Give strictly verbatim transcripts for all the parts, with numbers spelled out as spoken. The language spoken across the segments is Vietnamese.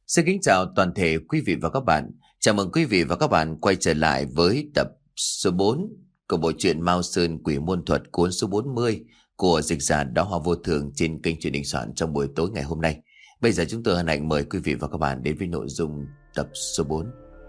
Xin kính chào toàn thể quý vị và các bạn. Chào mừng quý vị và các bạn quay trở lại với tập số bốn của bộ truyện Mao Sơn Quỷ Môn Thuật cuốn số bốn mươi của dịch giả Đáo Hoa Vô Thường trên kênh truyền hình soạn trong buổi tối ngày hôm nay. Bây giờ chúng tôi hân hạnh mời quý vị và các bạn đến với nội dung tập số bốn.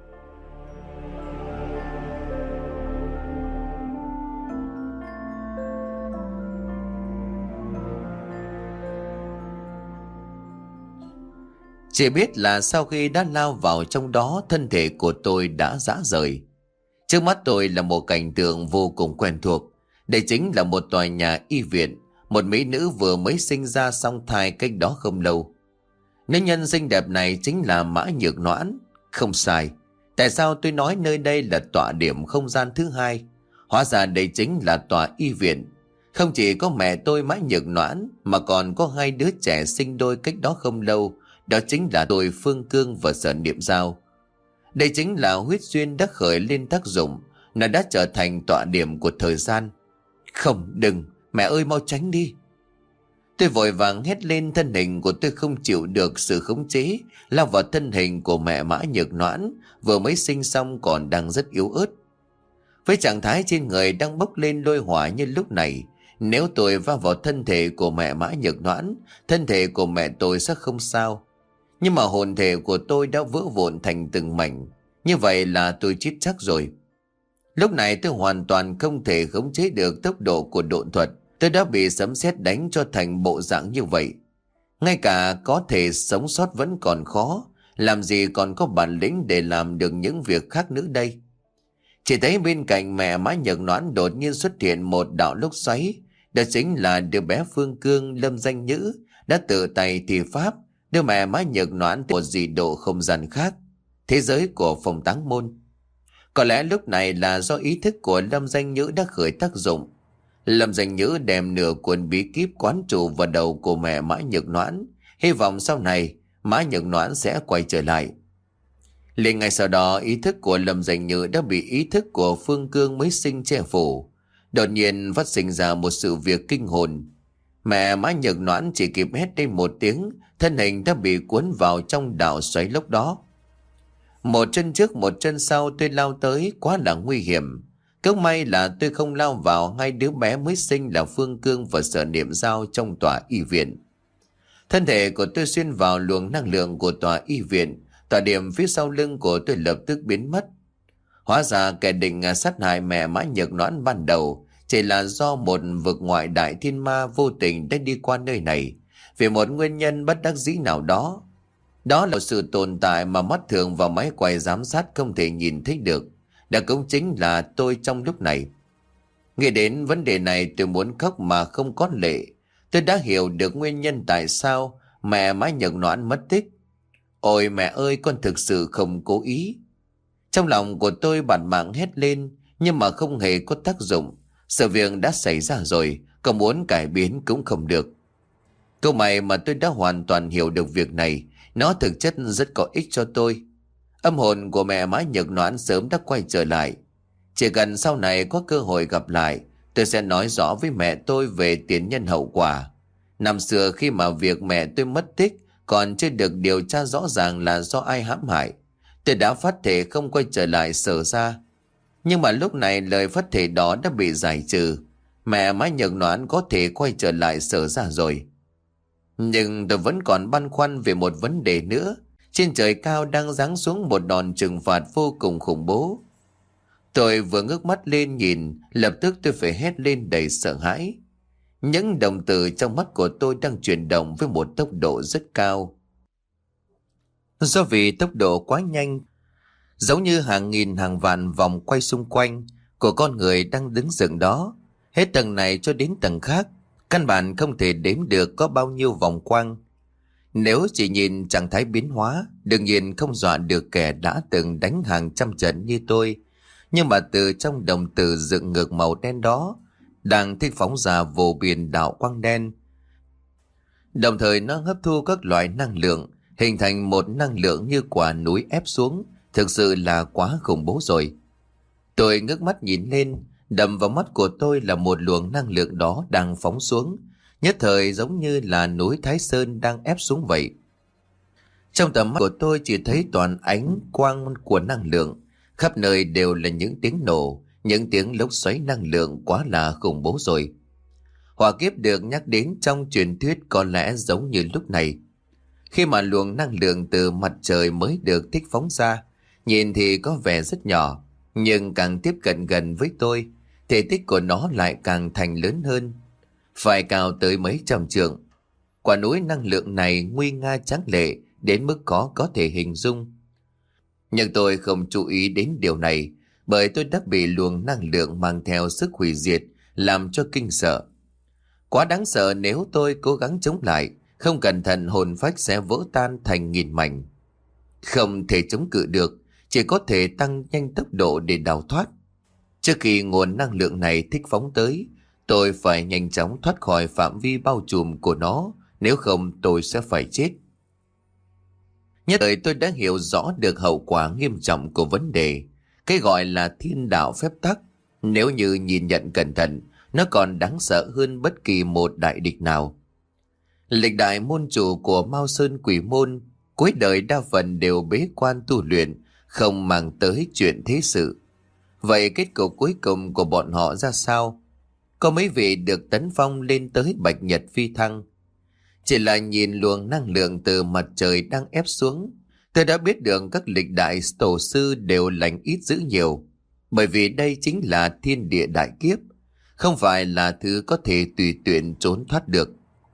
Chỉ biết là sau khi đã lao vào trong đó, thân thể của tôi đã rã rời. Trước mắt tôi là một cảnh tượng vô cùng quen thuộc. Đây chính là một tòa nhà y viện, một mỹ nữ vừa mới sinh ra song thai cách đó không lâu. Nữ nhân xinh đẹp này chính là Mã Nhược Noãn. Không sai. Tại sao tôi nói nơi đây là tọa điểm không gian thứ hai? Hóa ra đây chính là tòa y viện. Không chỉ có mẹ tôi Mã Nhược Noãn mà còn có hai đứa trẻ sinh đôi cách đó không lâu. Đó chính là tôi Phương Cương và Sở Niệm Giao. Đây chính là huyết duyên đã khởi lên tác dụng. Nó đã trở thành tọa điểm của thời gian. Không, đừng, mẹ ơi mau tránh đi. Tôi vội vàng hét lên, thân hình của tôi không chịu được sự khống chế, lao vào thân hình của mẹ Mã Nhược Noãn, vừa mới sinh xong còn đang rất yếu ớt. Với trạng thái trên người đang bốc lên lôi hỏa như lúc này, nếu tôi va vào thân thể của mẹ Mã Nhược Noãn, thân thể của mẹ tôi sẽ không sao. Nhưng mà hồn thể của tôi đã vỡ vụn thành từng mảnh. Như vậy là tôi chết chắc rồi. Lúc này tôi hoàn toàn không thể khống chế được tốc độ của độn thuật. Tôi đã bị sấm sét đánh cho thành bộ dạng như vậy. Ngay cả có thể sống sót vẫn còn khó. Làm gì còn có bản lĩnh để làm được những việc khác nữa đây. Chỉ thấy bên cạnh mẹ Mã Nhược Noãn đột nhiên xuất hiện một đạo lốc xoáy. Đó chính là đứa bé Phương Cương Lâm Danh Nhữ đã tự tay thi pháp đưa mẹ Mã Nhược Noãn một dị độ không gian khác, thế giới của Phong Táng Môn. Có lẽ lúc này là do ý thức của Lâm Danh Nhữ đã khởi tác dụng. Lâm Danh Nhữ đem nửa cuốn bí kíp quán trụ vào đầu của mẹ Mã Nhược Noãn, hy vọng sau này Mã Nhược Noãn sẽ quay trở lại. Liền ngay sau đó, ý thức của Lâm Danh Nhữ đã bị ý thức của Phương Cương mới sinh che phủ. Đột nhiên phát sinh ra một sự việc kinh hồn. Mẹ Mã Nhược Noãn chỉ kịp hét lên một tiếng, thân hình đã bị cuốn vào trong đạo xoáy lốc đó. Một chân trước một chân sau tôi lao tới, quá là nguy hiểm. Cứ may là tôi không lao vào hai đứa bé mới sinh là Phương Cương và Sở Niệm Giao trong tòa y viện. Thân thể của tôi xuyên vào luồng năng lượng của tòa y viện, tòa điểm phía sau lưng của tôi lập tức biến mất. Hóa ra kẻ định sát hại mẹ Mã Nhược Noãn ban đầu chỉ là do một vực ngoại đại thiên ma vô tình đã đi qua nơi này vì một nguyên nhân bất đắc dĩ nào đó. Đó là sự tồn tại mà mắt thường và máy quay giám sát không thể nhìn thấy được. Đã cũng chính là tôi trong lúc này. Nghĩ đến vấn đề này tôi muốn khóc mà không có lệ. Tôi đã hiểu được nguyên nhân tại sao mẹ Mã Nhược Noãn mất tích. Ôi mẹ ơi, con thực sự không cố ý. Trong lòng của tôi bản mạng hét lên, nhưng mà không hề có tác dụng. Sự việc đã xảy ra rồi, có muốn cải biến cũng không được. Câu mày mà tôi đã hoàn toàn hiểu được việc này, nó thực chất rất có ích cho tôi. Âm hồn của mẹ Mã Nhược Noãn sớm đã quay trở lại. Chỉ cần sau này có cơ hội gặp lại, tôi sẽ nói rõ với mẹ tôi về tiền nhân hậu quả. Năm xưa khi mà việc mẹ tôi mất tích còn chưa được điều tra rõ ràng là do ai hãm hại, tôi đã phát thể không quay trở lại Sở ra. Nhưng mà lúc này lời phát thể đó đã bị giải trừ. Mẹ Mã Nhược Noãn có thể quay trở lại Sở ra rồi. Nhưng tôi vẫn còn băn khoăn về một vấn đề nữa. Trên trời cao đang giáng xuống một đòn trừng phạt vô cùng khủng bố. Tôi vừa ngước mắt lên nhìn, lập tức tôi phải hét lên đầy sợ hãi. Những đồng tử trong mắt của tôi đang chuyển động với một tốc độ rất cao. Do vì tốc độ quá nhanh, giống như hàng nghìn hàng vạn vòng quay xung quanh của con người đang đứng dựng đó, hết tầng này cho đến tầng khác, căn bản không thể đếm được có bao nhiêu vòng quang. Nếu chỉ nhìn trạng thái biến hóa, đương nhiên không dọa được kẻ đã từng đánh hàng trăm trận như tôi. Nhưng mà từ trong đồng tử dựng ngược màu đen đó, đang thích phóng ra vô biên đạo quang đen. Đồng thời nó hấp thu các loại năng lượng, hình thành một năng lượng như quả núi ép xuống, thực sự là quá khủng bố rồi. Tôi ngước mắt nhìn lên, đập vào mắt của tôi là một luồng năng lượng đó đang phóng xuống, nhất thời giống như là núi Thái Sơn đang ép xuống vậy. Trong tầm mắt của tôi chỉ thấy toàn ánh quang của năng lượng. Khắp nơi đều là những tiếng nổ, những tiếng lốc xoáy năng lượng quá là khủng bố rồi. Hỏa kiếp được nhắc đến trong truyền thuyết có lẽ giống như lúc này. Khi mà luồng năng lượng từ mặt trời mới được thích phóng ra, nhìn thì có vẻ rất nhỏ, nhưng càng tiếp cận gần với tôi, thể tích của nó lại càng thành lớn hơn, phải cao tới mấy trăm trượng. Quả núi năng lượng này nguy nga tráng lệ đến mức khó có thể hình dung. Nhưng tôi không chú ý đến điều này, bởi tôi đã bị luồng năng lượng mang theo sức hủy diệt làm cho kinh sợ. Quá đáng sợ, nếu tôi cố gắng chống lại, không cẩn thận hồn phách sẽ vỡ tan thành nghìn mảnh. Không thể chống cự được, chỉ có thể tăng nhanh tốc độ để đào thoát. Trước khi nguồn năng lượng này thích phóng tới, tôi phải nhanh chóng thoát khỏi phạm vi bao trùm của nó, nếu không tôi sẽ phải chết. Nhất thời tôi đã hiểu rõ được hậu quả nghiêm trọng của vấn đề. Cái gọi là thiên đạo phép tắc, nếu như nhìn nhận cẩn thận, nó còn đáng sợ hơn bất kỳ một đại địch nào. Lịch đại môn chủ của Mao Sơn Quỷ Môn cuối đời đa phần đều bế quan tu luyện, không mang tới chuyện thế sự. Vậy kết cục cuối cùng của bọn họ ra sao? Có mấy vị được tấn phong lên tới bạch nhật phi thăng. Chỉ là nhìn luồng năng lượng từ mặt trời đang ép xuống, tôi đã biết được các lịch đại tổ sư đều lành ít dữ nhiều. Bởi vì đây chính là thiên địa đại kiếp, không phải là thứ có thể tùy tiện trốn thoát được.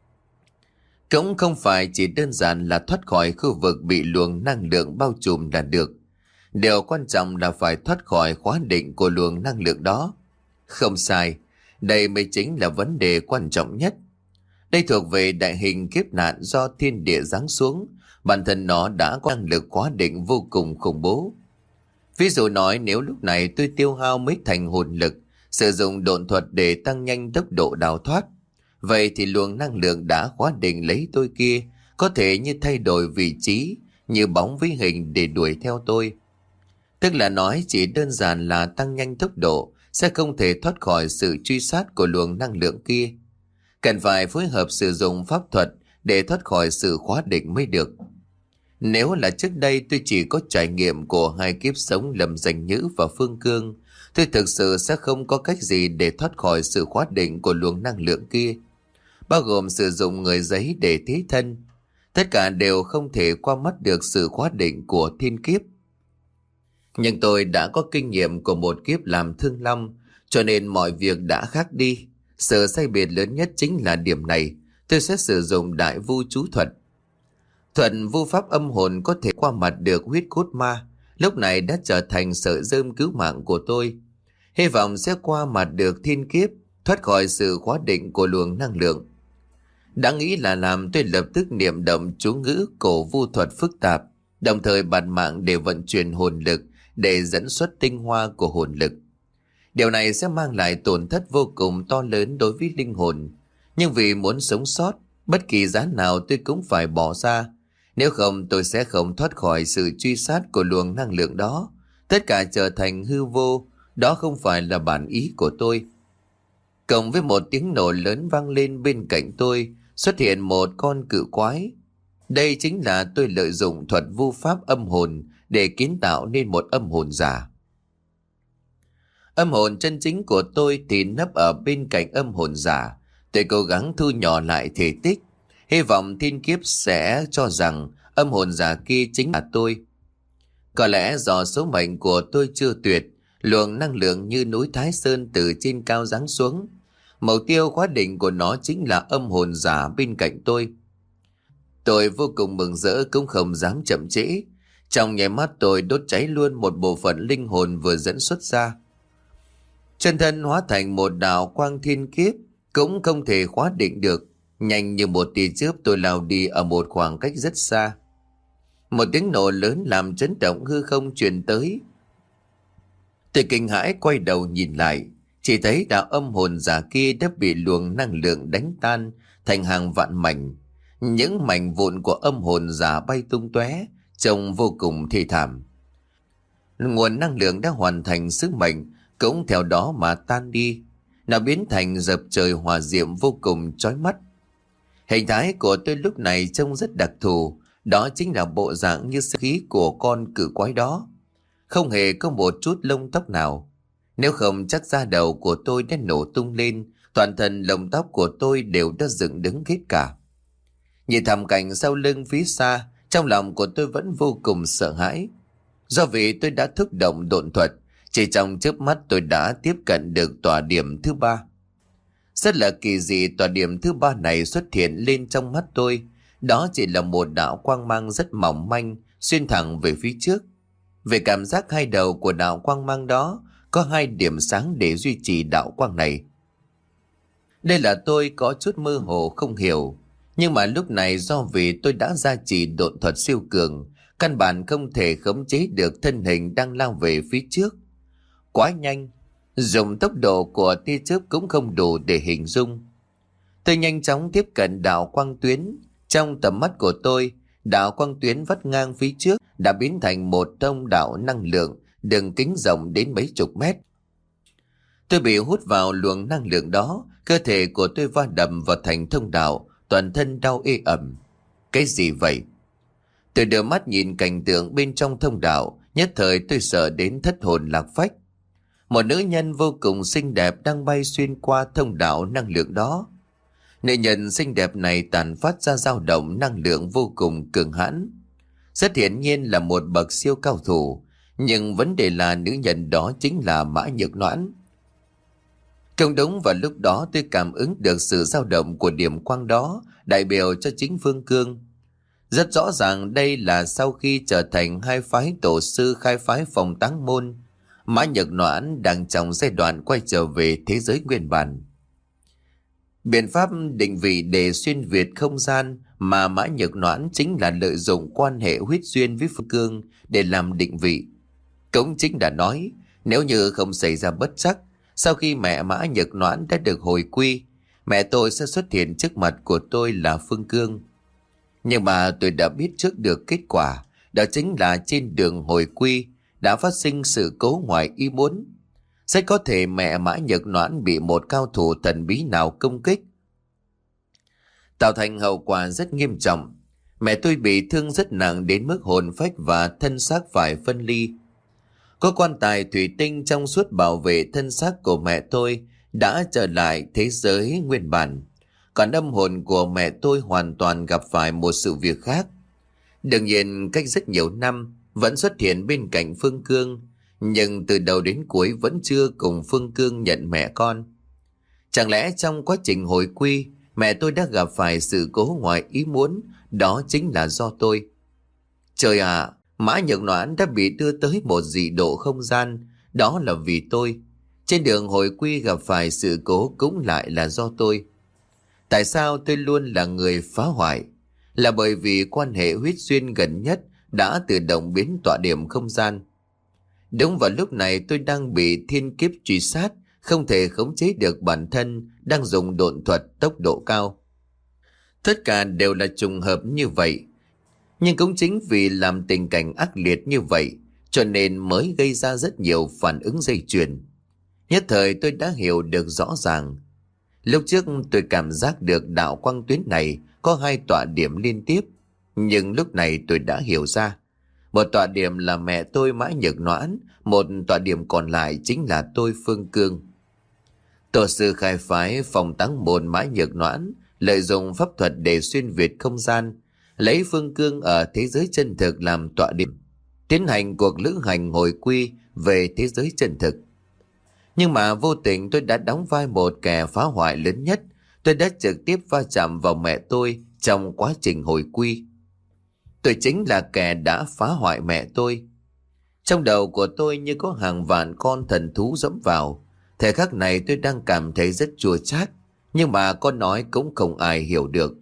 Cũng không phải chỉ đơn giản là thoát khỏi khu vực bị luồng năng lượng bao trùm là được. Điều quan trọng là phải thoát khỏi khóa định của luồng năng lượng đó. Không sai, đây mới chính là vấn đề quan trọng nhất. Đây thuộc về đại hình kiếp nạn do thiên địa giáng xuống, bản thân nó đã có năng lực khóa định vô cùng khủng bố. Ví dụ nói, nếu lúc này tôi tiêu hao mấy thành hồn lực, sử dụng độn thuật để tăng nhanh tốc độ đào thoát, vậy thì luồng năng lượng đã khóa định lấy tôi kia có thể như thay đổi vị trí, như bóng với hình để đuổi theo tôi. Tức là nói chỉ đơn giản là tăng nhanh tốc độ sẽ không thể thoát khỏi sự truy sát của luồng năng lượng kia. Cần phải phối hợp sử dụng pháp thuật để thoát khỏi sự khóa định mới được. Nếu là trước đây tôi chỉ có trải nghiệm của hai kiếp sống Lâm Danh Nhữ và Phương Cương, tôi thực sự sẽ không có cách gì để thoát khỏi sự khóa định của luồng năng lượng kia. Bao gồm sử dụng người giấy để thế thân. Tất cả đều không thể qua mắt được sự khóa định của thiên kiếp. Nhưng tôi đã có kinh nghiệm của một kiếp làm Thương Long, cho nên mọi việc đã khác đi. Sự sai biệt lớn nhất chính là điểm này. Tôi sẽ sử dụng đại vu chú thuật. Thuật vu pháp âm hồn có thể qua mặt được huyết cốt ma, lúc này đã trở thành sợi rơm cứu mạng của tôi. Hy vọng sẽ qua mặt được thiên kiếp, thoát khỏi sự khóa định của luồng năng lượng. Đã nghĩ là làm, tôi lập tức niệm động chú ngữ cổ vu thuật phức tạp, đồng thời bạt mạng để vận chuyển hồn lực để dẫn xuất tinh hoa của hồn lực. Điều này sẽ mang lại tổn thất vô cùng to lớn đối với linh hồn. Nhưng vì muốn sống sót, bất kỳ giá nào tôi cũng phải bỏ ra. Nếu không tôi sẽ không thoát khỏi sự truy sát của luồng năng lượng đó. Tất cả trở thành hư vô, đó không phải là bản ý của tôi. Cộng với một tiếng nổ lớn vang lên bên cạnh tôi, xuất hiện một con cự quái. Đây chính là tôi lợi dụng thuật vu pháp âm hồn để kiến tạo nên một âm hồn giả. Âm hồn chân chính của tôi thì nấp ở bên cạnh âm hồn giả. Tôi cố gắng thu nhỏ lại thể tích, hy vọng thiên kiếp sẽ cho rằng âm hồn giả kia chính là tôi. Có lẽ do số mệnh của tôi chưa tuyệt, luồng năng lượng như núi Thái Sơn từ trên cao giáng xuống. Mục tiêu khóa định của nó chính là âm hồn giả bên cạnh tôi. Tôi vô cùng mừng rỡ cũng không dám chậm trễ. Trong nháy mắt tôi đốt cháy luôn một bộ phận linh hồn vừa dẫn xuất ra. Chân thân hóa thành một đạo quang thiên kiếp, cũng không thể khóa định được. Nhanh như một tia chớp tôi lao đi ở một khoảng cách rất xa. Một tiếng nổ lớn làm chấn động hư không truyền tới. Tôi kinh hãi quay đầu nhìn lại, chỉ thấy đạo âm hồn giả kia đã bị luồng năng lượng đánh tan thành hàng vạn mảnh. Những mảnh vụn của âm hồn giả bay tung tóe, trông vô cùng thê thảm. Nguồn năng lượng đã hoàn thành sứ mệnh cũng theo đó mà tan đi, nó biến thành dập trời hỏa diệm vô cùng chói mắt. Hình thái của tôi lúc này trông rất đặc thù, Đó chính là bộ dạng như khí của con cự quái đó. Không hề có một chút lông tóc nào. Nếu không chắc da đầu của tôi đã nổ tung lên, toàn thân lông tóc của tôi đều đã dựng đứng hết cả. Nhìn thảm cảnh sau lưng phía xa, trong lòng của tôi vẫn vô cùng sợ hãi. Do vì tôi đã thúc động độn thuật, chỉ trong chớp mắt tôi đã tiếp cận được tọa điểm thứ ba. Rất là kỳ dị, tọa điểm thứ ba này xuất hiện lên trong mắt tôi. Đó chỉ là một đạo quang mang rất mỏng manh, xuyên thẳng về phía trước. Về cảm giác hai đầu của đạo quang mang đó, có hai điểm sáng để duy trì đạo quang này. Đây là tôi có chút mơ hồ không hiểu. Nhưng mà lúc này do vì tôi đã gia trì độn thuật siêu cường, căn bản không thể khống chế được thân hình đang lao về phía trước. Quá nhanh, dùng tốc độ của tia chớp cũng không đủ để hình dung. Tôi nhanh chóng tiếp cận đạo quang tuyến. Trong tầm mắt của tôi, đạo quang tuyến vắt ngang phía trước đã biến thành một thông đạo năng lượng đường kính rộng đến mấy chục mét. Tôi bị hút vào luồng năng lượng đó, cơ thể của tôi va đập vào thành thông đạo, toàn thân đau ê ẩm. Cái gì vậy? Tôi đưa mắt nhìn cảnh tượng bên trong thông đạo, nhất thời tôi sợ đến thất hồn lạc phách. Một nữ nhân vô cùng xinh đẹp đang bay xuyên qua thông đạo năng lượng đó. Nữ nhân xinh đẹp này tàn phát ra dao động năng lượng vô cùng cường hãn. Rất hiển nhiên là một bậc siêu cao thủ, nhưng vấn đề là nữ nhân đó chính là Mã Nhược Noãn. Công đúng vào lúc đó tôi cảm ứng được sự dao động của điểm quang đó, đại biểu cho chính Phương Cương. Rất rõ ràng đây là sau khi trở thành hai phái tổ sư khai phái Phòng Táng Môn, Mã Nhược Noãn đang trong giai đoạn quay trở về thế giới nguyên bản. Biện pháp định vị để xuyên việt không gian mà Mã Nhược Noãn chính là lợi dụng quan hệ huyết duyên với Phương Cương để làm định vị. Cũng chính đã nói, nếu như không xảy ra bất trắc, sau khi mẹ Mã Nhược Noãn đã được hồi quy, mẹ tôi sẽ xuất hiện trước mặt của tôi là Phương Cương. Nhưng mà tôi đã biết trước được kết quả, đó chính là trên đường hồi quy đã phát sinh sự cố ngoài ý muốn. Rất có thể mẹ Mã Nhược Noãn bị một cao thủ thần bí nào công kích, tạo thành hậu quả rất nghiêm trọng. Mẹ tôi bị thương rất nặng đến mức hồn phách và thân xác phải phân ly. Có quan tài thủy tinh trong suốt bảo vệ thân xác của mẹ tôi đã trở lại thế giới nguyên bản. Còn âm hồn của mẹ tôi hoàn toàn gặp phải một sự việc khác. Đương nhiên cách rất nhiều năm vẫn xuất hiện bên cạnh Phương Cương, nhưng từ đầu đến cuối vẫn chưa cùng Phương Cương nhận mẹ con. Chẳng lẽ trong quá trình hồi quy, mẹ tôi đã gặp phải sự cố ngoài ý muốn, đó chính là do tôi. Trời ạ, Mã Nhược Noãn đã bị đưa tới một dị độ không gian, đó là vì tôi. Trên đường hồi quy gặp phải sự cố cũng lại là do tôi. Tại sao tôi luôn là người phá hoại? Là bởi vì quan hệ huyết duyên gần nhất đã tự động biến tọa điểm không gian. Đúng vào lúc này tôi đang bị thiên kiếp truy sát, không thể khống chế được bản thân, đang dùng độn thuật tốc độ cao. Tất cả đều là trùng hợp như vậy. Nhưng cũng chính vì làm tình cảnh ác liệt như vậy, cho nên mới gây ra rất nhiều phản ứng dây chuyền. Nhất thời tôi đã hiểu được rõ ràng. Lúc trước tôi cảm giác được đạo quang tuyến này có hai tọa điểm liên tiếp, nhưng lúc này tôi đã hiểu ra. Một tọa điểm là mẹ tôi Mã Nhược Noãn, một tọa điểm còn lại chính là tôi Phương Cương. Tổ sư khai phái Phòng Táng Môn Mã Nhược Noãn lợi dụng pháp thuật để xuyên việt không gian, lấy Phương Cương ở thế giới chân thực làm tọa điểm, tiến hành cuộc lữ hành hồi quy về thế giới chân thực. Nhưng mà vô tình tôi đã đóng vai một kẻ phá hoại lớn nhất. Tôi đã trực tiếp va chạm vào mẹ tôi trong quá trình hồi quy. Tôi chính là kẻ đã phá hoại mẹ tôi. Trong đầu của tôi như có hàng vạn con thần thú dẫm vào. Thời khắc này tôi đang cảm thấy rất chua chát, nhưng mà có nói cũng không ai hiểu được.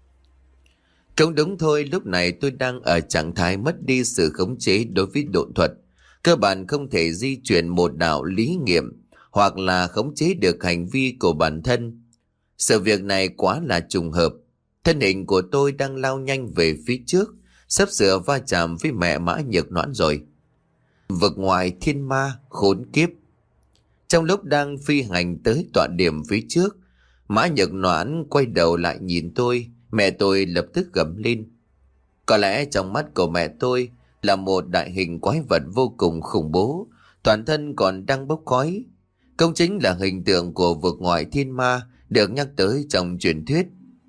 Cũng đúng thôi, lúc này tôi đang ở trạng thái mất đi sự khống chế đối với độn thuật. Cơ bản không thể di chuyển một đạo lý nghiệm hoặc là khống chế được hành vi của bản thân. Sự việc này quá là trùng hợp. Thân hình của tôi đang lao nhanh về phía trước, sắp sửa va chạm với mẹ Mã Nhược Noãn rồi. Vực ngoài thiên ma khốn kiếp. Trong lúc đang phi hành tới tọa điểm phía trước, Mã Nhược Noãn quay đầu lại nhìn tôi, mẹ tôi lập tức gầm lên. Có lẽ trong mắt của mẹ tôi là một đại hình quái vật vô cùng khủng bố, toàn thân còn đang bốc khói. Công chính là hình tượng của vực ngoại thiên ma được nhắc tới trong truyền thuyết.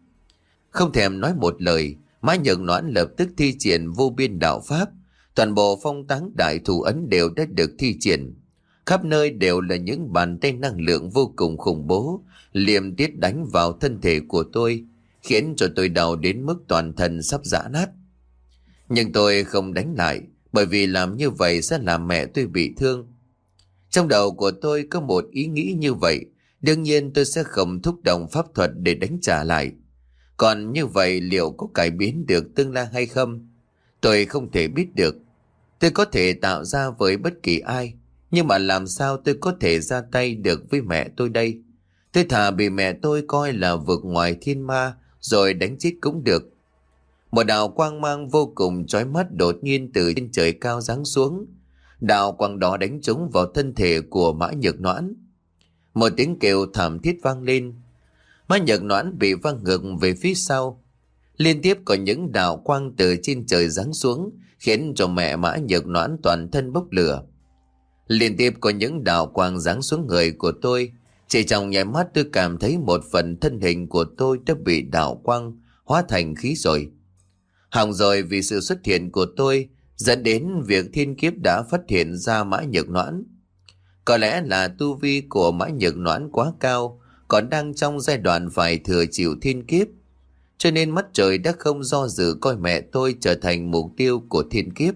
Không thèm nói một lời, Mã Nhược Noãn lập tức thi triển vô biên đạo pháp. Toàn bộ phong táng đại thủ ấn đều đã được thi triển. Khắp nơi đều là những bàn tay năng lượng vô cùng khủng bố, liềm tiết đánh vào thân thể của tôi, khiến cho tôi đau đến mức toàn thân sắp rã nát. Nhưng tôi không đánh lại, bởi vì làm như vậy sẽ làm mẹ tôi bị thương. Trong đầu của tôi có một ý nghĩ như vậy, đương nhiên tôi sẽ không thúc động pháp thuật để đánh trả lại. Còn như vậy liệu có cải biến được tương lai hay không? Tôi không thể biết được. Tôi có thể tạo ra với bất kỳ ai, nhưng mà làm sao tôi có thể ra tay được với mẹ tôi đây? Tôi thà bị mẹ tôi coi là vực ngoài thiên ma rồi đánh chết cũng được. Một đạo quang mang vô cùng chói mắt đột nhiên từ trên trời cao giáng xuống. Đạo quang đó đánh trúng vào thân thể của Mã Nhược Noãn. Một tiếng kêu thảm thiết vang lên. Mã Nhược Noãn bị văng ngược về phía sau. Liên tiếp có những đạo quang từ trên trời giáng xuống, khiến cho mẹ Mã Nhược Noãn toàn thân bốc lửa. Liên tiếp có những đạo quang giáng xuống người của tôi. Chỉ trong nháy mắt tôi cảm thấy một phần thân hình của tôi đã bị đạo quang hóa thành khí rồi. Hỏng rồi, vì sự xuất hiện của tôi dẫn đến việc thiên kiếp đã phát hiện ra Mã Nhược Noãn. Có lẽ là tu vi của Mã Nhược Noãn quá cao, còn đang trong giai đoạn phải thừa chịu thiên kiếp, cho nên mắt trời đã không do dự coi mẹ tôi trở thành mục tiêu của thiên kiếp.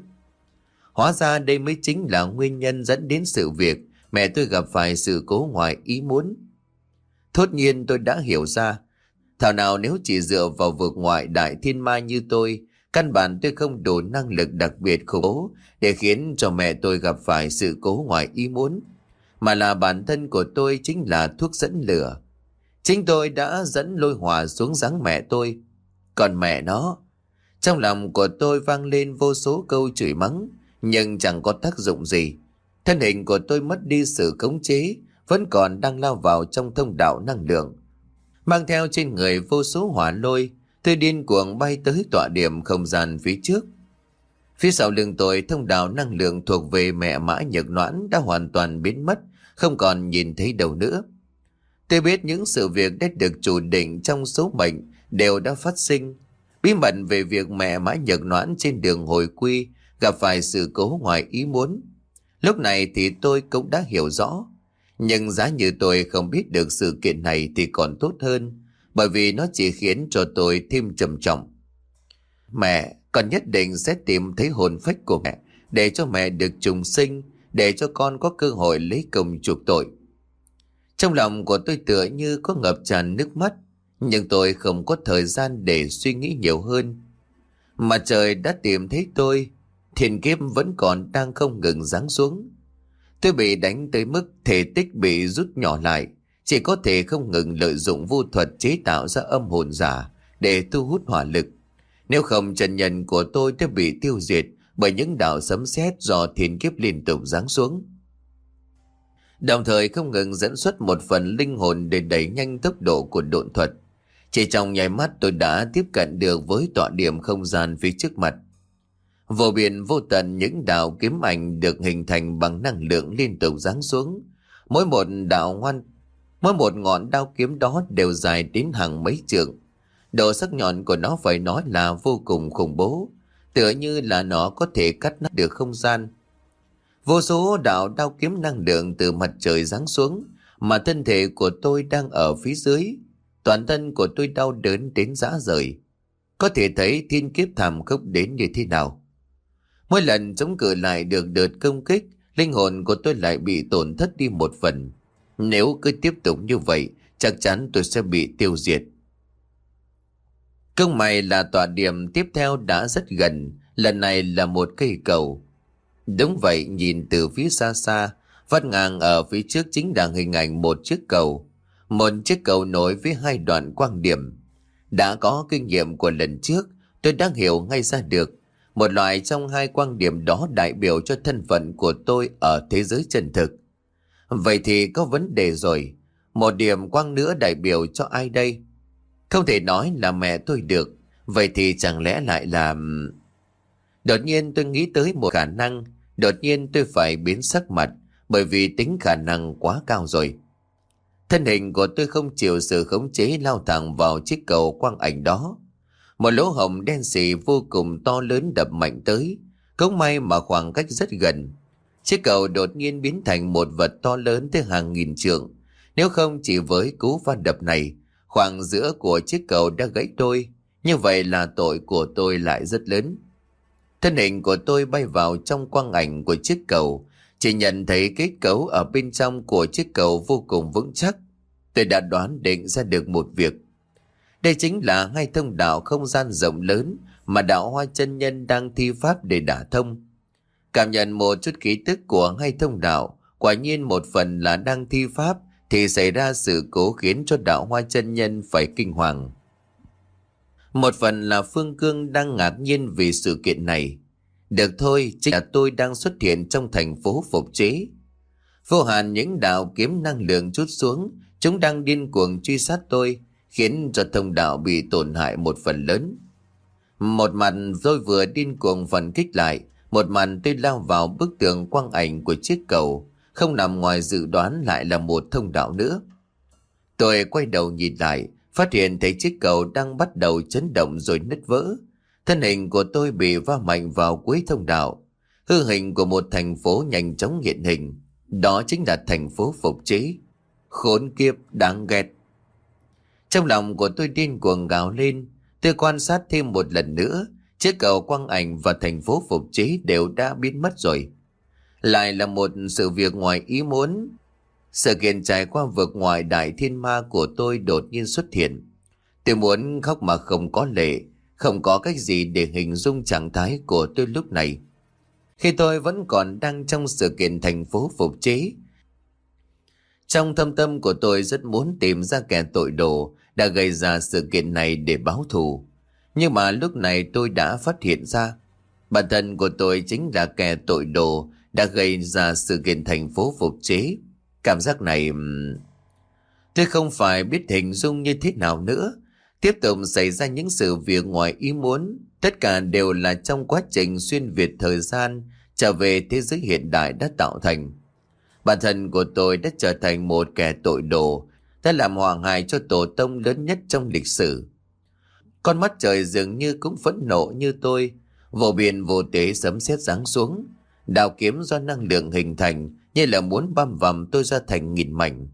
Hóa ra đây mới chính là nguyên nhân dẫn đến sự việc mẹ tôi gặp phải sự cố ngoài ý muốn. Thốt nhiên tôi đã hiểu ra, thảo nào nếu chỉ dựa vào vực ngoại đại thiên ma như tôi, căn bản tôi không đủ năng lực đặc biệt khủng bố để khiến cho mẹ tôi gặp phải sự cố ngoài ý muốn, mà là bản thân của tôi chính là thuốc dẫn lửa. Chính tôi đã dẫn lôi hỏa xuống giáng mẹ tôi. Còn mẹ nó, trong lòng của tôi vang lên vô số câu chửi mắng, nhưng chẳng có tác dụng gì. Thân hình của tôi mất đi sự khống chế, vẫn còn đang lao vào trong thông đạo năng lượng. Mang theo trên người vô số hỏa lôi, tôi điên cuồng bay tới tọa điểm không gian phía trước. Phía sau lưng tôi, thông đạo năng lượng thuộc về mẹ Mã Nhược Noãn đã hoàn toàn biến mất, không còn nhìn thấy đâu nữa. Tôi biết những sự việc đã được chủ định trong số mệnh đều đã phát sinh. Bí mật về việc mẹ Mã Nhược Noãn trên đường hồi quy gặp phải sự cố ngoài ý muốn, lúc này thì tôi cũng đã hiểu rõ. Nhưng giá như tôi không biết được sự kiện này thì còn tốt hơn, bởi vì nó chỉ khiến cho tôi thêm trầm trọng. Mẹ, con nhất định sẽ tìm thấy hồn phách của mẹ, để cho mẹ được trùng sinh, để cho con có cơ hội lấy công chuộc tội. Trong lòng của tôi tựa như có ngập tràn nước mắt, nhưng tôi không có thời gian để suy nghĩ nhiều hơn. Mà trời đã tìm thấy tôi, thiên kiếp vẫn còn đang không ngừng giáng xuống. Tôi bị đánh tới mức thể tích bị rút nhỏ lại, chỉ có thể không ngừng lợi dụng vu thuật chế tạo ra âm hồn giả để thu hút hỏa lực. Nếu không, chân nhân của tôi đã bị tiêu diệt bởi những đạo sấm sét do thiên kiếp liên tục giáng xuống. Đồng thời không ngừng dẫn xuất một phần linh hồn để đẩy nhanh tốc độ của độn thuật. Chỉ trong nháy mắt tôi đã tiếp cận được với tọa điểm không gian phía trước mặt. Vô biên vô tận những đạo kiếm ảnh được hình thành bằng năng lượng liên tục giáng xuống. Mỗi một đạo ngoan, mỗi một ngọn đao kiếm đó đều dài đến hàng mấy trượng. Độ sắc nhọn của nó phải nói là vô cùng khủng bố, tựa như là nó có thể cắt nát được không gian. Vô số đạo đao kiếm năng lượng từ mặt trời giáng xuống, mà thân thể của tôi đang ở phía dưới. Toàn thân của tôi đau đớn đến rã rời. Có thể thấy thiên kiếp thảm khốc đến như thế nào. Mỗi lần chống cự lại được đợt công kích, linh hồn của tôi lại bị tổn thất đi một phần. Nếu cứ tiếp tục như vậy, chắc chắn tôi sẽ bị tiêu diệt. Công may là tọa điểm tiếp theo đã rất gần, lần này là một cây cầu. Đúng vậy, nhìn từ phía xa xa, vắt ngang ở phía trước chính là hình ảnh một chiếc cầu. Một chiếc cầu nối với hai đoạn quang điểm. Đã có kinh nghiệm của lần trước, tôi đã hiểu ngay ra được. Một loại trong hai quang điểm đó đại biểu cho thân phận của tôi ở thế giới chân thực. Vậy thì có vấn đề rồi. Một điểm quang nữa đại biểu cho ai đây? Không thể nói là mẹ tôi được. Vậy thì chẳng lẽ lại là... Đột nhiên tôi nghĩ tới một khả năng, đột nhiên tôi phải biến sắc mặt, bởi vì tính khả năng quá cao rồi. Thân hình của tôi không chịu sự khống chế lao thẳng vào chiếc cầu quang ảnh đó. Một lỗ hổng đen sì vô cùng to lớn đập mạnh tới, cũng may mà khoảng cách rất gần. Chiếc cầu đột nhiên biến thành một vật to lớn tới hàng nghìn trượng. Nếu không chỉ với cú va đập này, khoảng giữa của chiếc cầu đã gãy đôi, như vậy là tội của tôi lại rất lớn. Thân hình của tôi bay vào trong quang ảnh của chiếc cầu, chỉ nhận thấy kết cấu ở bên trong của chiếc cầu vô cùng vững chắc. Tôi đã đoán định ra được một việc. Đây chính là hai thông đạo không gian rộng lớn mà đạo Hoa chân nhân đang thi pháp để đả thông. Cảm nhận một chút khí tức của hai thông đạo, quả nhiên một phần là đang thi pháp thì xảy ra sự cố khiến cho đạo Hoa chân nhân phải kinh hoàng. Một phần là Phương Cương đang ngạc nhiên vì sự kiện này. Được thôi, chính là tôi đang xuất hiện trong thành phố phục chế. Vô hạn những đạo kiếm năng lượng trút xuống, chúng đang điên cuồng truy sát tôi, khiến cho thông đạo bị tổn hại một phần lớn. Một mặt tôi vừa điên cuồng phản kích lại, một mặt tôi lao vào bức tường quang ảnh của chiếc cầu, không nằm ngoài dự đoán lại là một thông đạo nữa. Tôi quay đầu nhìn lại, phát hiện thấy chiếc cầu đang bắt đầu chấn động rồi nứt vỡ. Thân hình của tôi bị va mạnh vào cuối thông đạo. Hư hình của một thành phố nhanh chóng hiện hình. Đó chính là thành phố phục chế. Khốn kiếp đáng ghét. Trong lòng của tôi điên cuồng gào lên. Tôi quan sát thêm một lần nữa. Chiếc cầu quang ảnh và thành phố phục chế đều đã biến mất rồi. Lại là một sự việc ngoài ý muốn. Sự kiện trải qua vực ngoài đại thiên ma của tôi đột nhiên xuất hiện. Tôi muốn khóc mà không có lệ, không có cách gì để hình dung trạng thái của tôi lúc này. Khi tôi vẫn còn đang trong sự kiện thành phố phục chế, trong thâm tâm của tôi rất muốn tìm ra kẻ tội đồ đã gây ra sự kiện này để báo thù. Nhưng mà lúc này tôi đã phát hiện ra, bản thân của tôi chính là kẻ tội đồ đã gây ra sự kiện thành phố phục chế. Cảm giác này... Tôi không phải biết hình dung như thế nào nữa. Tiếp tục xảy ra những sự việc ngoài ý muốn. Tất cả đều là trong quá trình xuyên việt thời gian trở về thế giới hiện đại đã tạo thành. Bản thân của tôi đã trở thành một kẻ tội đồ, đã làm hoàng hại cho tổ tông lớn nhất trong lịch sử. Con mắt trời dường như cũng phẫn nộ như tôi. Vô biên vô tế sấm sét giáng xuống. Đao kiếm do năng lượng hình thành như là muốn băm vằm tôi ra thành nghìn mảnh.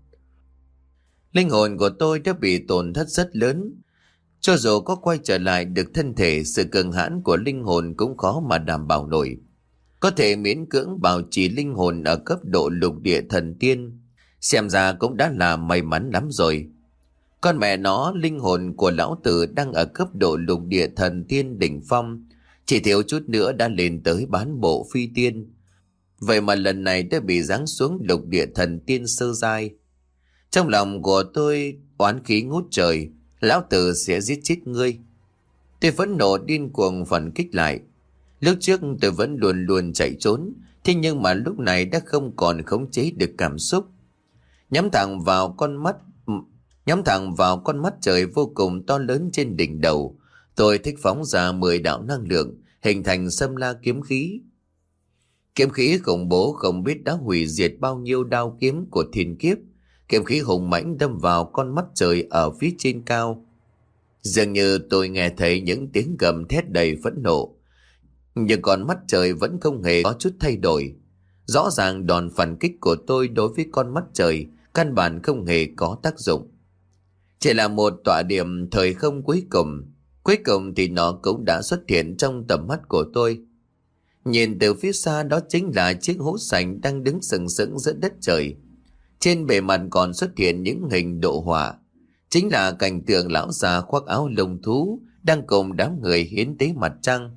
Linh hồn của tôi đã bị tổn thất rất lớn. Cho dù có quay trở lại được thân thể, sự cường hãn của linh hồn cũng khó mà đảm bảo nổi. Có thể miễn cưỡng bảo trì linh hồn ở cấp độ lục địa thần tiên, xem ra cũng đã là may mắn lắm rồi. Con mẹ nó, linh hồn của lão tử đang ở cấp độ lục địa thần tiên đỉnh phong, chỉ thiếu chút nữa đã lên tới bán bộ phi tiên. Vậy mà lần này đã bị giáng xuống lục địa thần tiên sơ giai. Trong lòng của tôi oán khí ngút trời, lão tử sẽ giết chết ngươi. Tôi phẫn nộ điên cuồng phản kích lại. Lúc trước tôi vẫn luôn luôn chạy trốn, thế nhưng mà lúc này đã không còn khống chế được cảm xúc. Nhắm thẳng vào con mắt, nhắm thẳng vào con mắt trời vô cùng to lớn trên đỉnh đầu, tôi thích phóng ra mười đạo năng lượng, hình thành Sâm La kiếm khí. Kiếm khí khủng bố không biết đã hủy diệt bao nhiêu đao kiếm của thiên kiếp. Kiếm khí hùng mãnh đâm vào con mắt trời ở phía trên cao. Dường như tôi nghe thấy những tiếng gầm thét đầy phẫn nộ. Nhưng con mắt trời vẫn không hề có chút thay đổi. Rõ ràng đòn phản kích của tôi đối với con mắt trời căn bản không hề có tác dụng. Chỉ là một tọa điểm thời không cuối cùng. Cuối cùng thì nó cũng đã xuất hiện trong tầm mắt của tôi. Nhìn từ phía xa, đó chính là chiếc hố sành đang đứng sừng sững giữa đất trời. Trên bề mặt còn xuất hiện những hình độ hỏa. Chính là cảnh tượng lão già khoác áo lông thú đang cùng đám người hiến tế mặt trăng.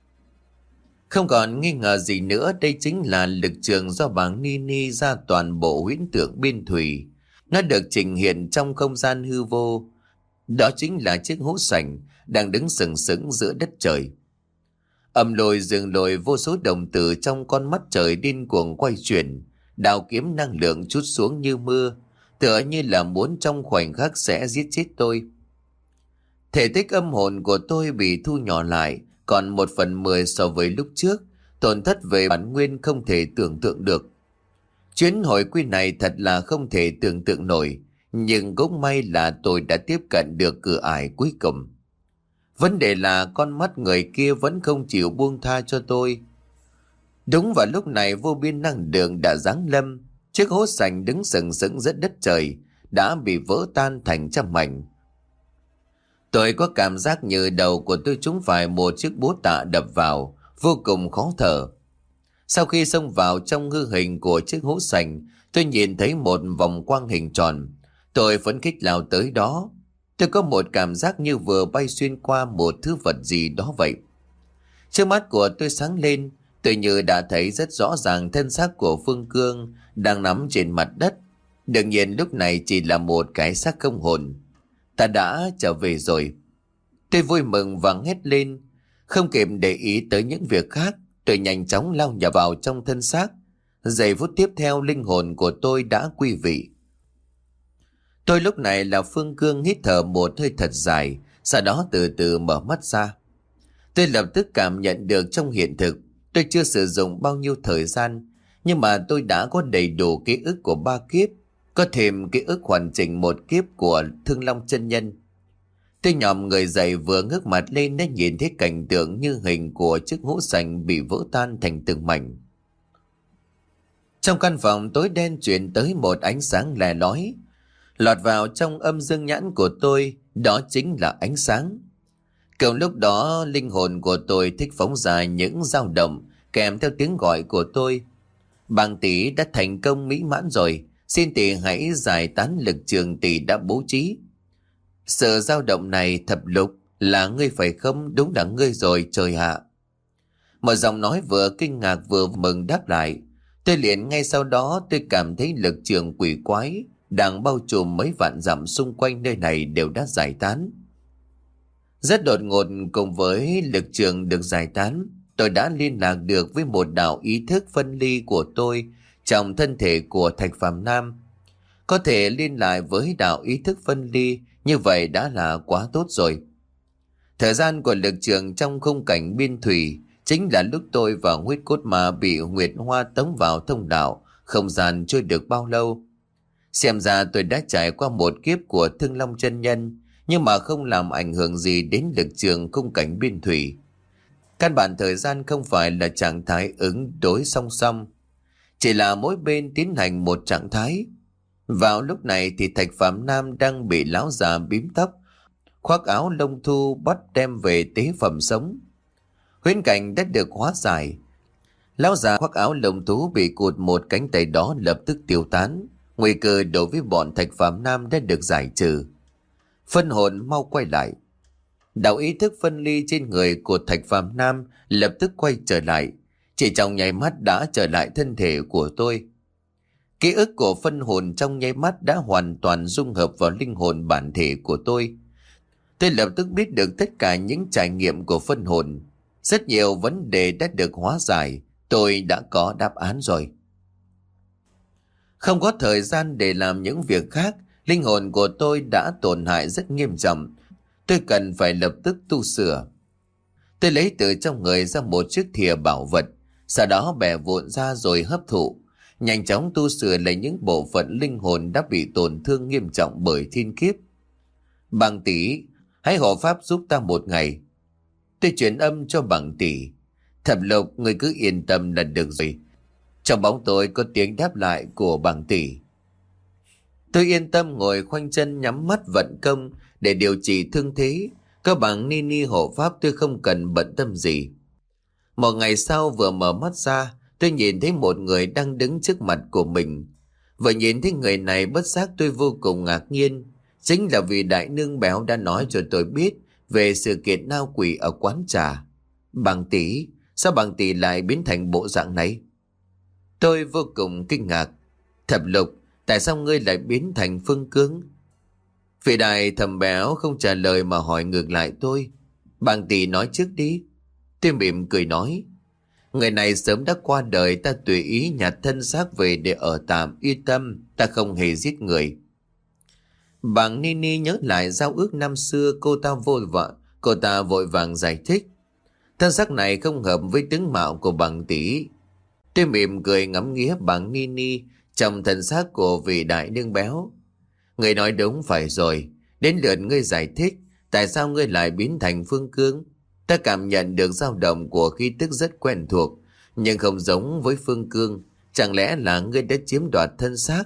Không còn nghi ngờ gì nữa, đây chính là lực trường do bảng Nini ra toàn bộ huyễn tượng biên thủy. Nó được trình hiện trong không gian hư vô. Đó chính là chiếc hố sành đang đứng sừng sững giữa đất trời. Âm lồi dường lồi, vô số đồng tử trong con mắt trời điên cuồng quay chuyển. Đao kiếm năng lượng trút xuống như mưa, tựa như là muốn trong khoảnh khắc sẽ giết chết tôi. Thể tích âm hồn của tôi bị thu nhỏ lại, còn một phần mười so với lúc trước, tổn thất về bản nguyên không thể tưởng tượng được. Chuyến hồi quy này thật là không thể tưởng tượng nổi, nhưng cũng may là tôi đã tiếp cận được cửa ải cuối cùng. Vấn đề là con mắt người kia vẫn không chịu buông tha cho tôi. Đúng vào lúc này vô biên năng lượng đã giáng lâm, chiếc hố sành đứng sừng sững giữa đất trời đã bị vỡ tan thành trăm mảnh. Tôi có cảm giác như đầu của tôi trúng phải một chiếc búa tạ đập vào, vô cùng khó thở. Sau khi xông vào trong hư hình của chiếc hố sành, tôi nhìn thấy một vòng quang hình tròn. Tôi phấn khích lao tới đó. Tôi có một cảm giác như vừa bay xuyên qua một thứ vật gì đó vậy. Trước mắt của tôi sáng lên, tôi như đã thấy rất rõ ràng thân xác của Phương Cương đang nằm trên mặt đất. Đương nhiên lúc này chỉ là một cái xác không hồn. Ta đã trở về rồi. Tôi vui mừng và hét lên. Không kịp để ý tới những việc khác, tôi nhanh chóng lao nhập vào trong thân xác. Giây phút tiếp theo linh hồn của tôi đã quy vị. Tôi lúc này là Phương Cương hít thở một hơi thật dài, sau đó từ từ mở mắt ra. Tôi lập tức cảm nhận được trong hiện thực, tôi chưa sử dụng bao nhiêu thời gian, nhưng mà tôi đã có đầy đủ ký ức của ba kiếp, có thêm ký ức hoàn chỉnh một kiếp của Thương Long chân nhân. Tôi nhòm người dậy vừa ngước mặt lên đã nhìn thấy cảnh tượng như hình của chiếc hũ sành bị vỡ tan thành từng mảnh. Trong căn phòng tối đen truyền tới một ánh sáng lè lói, lọt vào trong âm dương nhãn của tôi, đó chính là ánh sáng. Cùng lúc đó linh hồn của tôi thích phóng ra những dao động kèm theo tiếng gọi của tôi. Bàng tỷ đã thành công mỹ mãn rồi, xin tỷ hãy giải tán lực trường tỷ đã bố trí. Sự dao động này Thập Lục, là ngươi phải không? Đúng là ngươi rồi trời hạ. Một giọng nói vừa kinh ngạc vừa mừng đáp lại. Tôi liền ngay sau đó tôi cảm thấy lực trường quỷ quái đang bao trùm mấy vạn dặm xung quanh nơi này đều đã giải tán. Rất đột ngột cùng với lực trường được giải tán, tôi đã liên lạc được với một đạo ý thức phân ly của tôi trong thân thể của Thạch Phàm Nam. Có thể liên lạc với đạo ý thức phân ly, như vậy đã là quá tốt rồi. Thời gian của lực trường trong khung cảnh biên thủy chính là lúc tôi và huyết cốt ma bị Nguyệt Hoa tống vào thông đạo, không gian chưa được bao lâu. Xem ra tôi đã trải qua một kiếp của Thương Long chân nhân, nhưng mà không làm ảnh hưởng gì đến lực trường khung cảnh biên thủy. Căn bản thời gian không phải là trạng thái ứng đối song song, chỉ là mỗi bên tiến hành một trạng thái. Vào lúc này thì Thạch Phàm Nam đang bị lão già bím tóc, khoác áo lông thu bắt đem về tế phẩm sống. Huyễn cảnh đã được hóa giải. Lão già khoác áo lông thú bị cụt một cánh tay đó lập tức tiêu tán. Nguy cơ đối với bọn Thạch Phàm Nam đã được giải trừ. Phân hồn mau quay lại. Đạo ý thức phân ly trên người của Thạch Phàm Nam lập tức quay trở lại. Chỉ trong nháy mắt đã trở lại thân thể của tôi. Ký ức của phân hồn trong nháy mắt đã hoàn toàn dung hợp vào linh hồn bản thể của tôi. Tôi lập tức biết được tất cả những trải nghiệm của phân hồn. Rất nhiều vấn đề đã được hóa giải. Tôi đã có đáp án rồi. Không có thời gian để làm những việc khác. Linh hồn của tôi đã tổn hại rất nghiêm trọng. Tôi cần phải lập tức tu sửa. Tôi lấy từ trong người ra một chiếc thìa bảo vật, sau đó bẻ vụn ra rồi hấp thụ. Nhanh chóng tu sửa lại những bộ phận linh hồn đã bị tổn thương nghiêm trọng bởi thiên kiếp. Bằng tỷ, hãy hộ pháp giúp ta một ngày. Tôi truyền âm cho bằng tỷ. Thẩm Lục, người cứ yên tâm là được rồi. Trong bóng tối có tiếng đáp lại của bằng tỷ. Tôi yên tâm ngồi khoanh chân nhắm mắt vận công để điều trị thương thế. Các bằng ni ni hộ pháp tôi không cần bận tâm gì. Một ngày sau vừa mở mắt ra, tôi nhìn thấy một người đang đứng trước mặt của mình. Vừa nhìn thấy người này bất giác tôi vô cùng ngạc nhiên. Chính là vì đại nương béo đã nói cho tôi biết về sự kiện nao quỷ ở quán trà. Bằng tỷ, sao bằng tỷ lại biến thành bộ dạng này? Tôi vô cùng kinh ngạc. Thẩm Lục, tại sao ngươi lại biến thành Phương Cương? Vị đại thầm béo không trả lời mà hỏi ngược lại tôi. Bằng tỷ nói trước đi. Tôi mỉm cười nói. Người này sớm đã qua đời, ta tùy ý nhặt thân xác về để ở tạm, yên tâm, ta không hề giết người. Bàng Nini nhớ lại giao ước năm xưa, cô ta vô vợ, cô ta vội vàng giải thích. Thân xác này không hợp với tướng mạo của bàng tỷ. Tôi mỉm cười ngắm nghía bàng Nini trong thân xác của vị đại nương béo. Người nói đúng phải rồi, đến lượt ngươi giải thích tại sao ngươi lại biến thành Phương Cương. Ta cảm nhận được dao động của khí tức rất quen thuộc, nhưng không giống với Phương Cương. Chẳng lẽ là ngươi đã chiếm đoạt thân xác?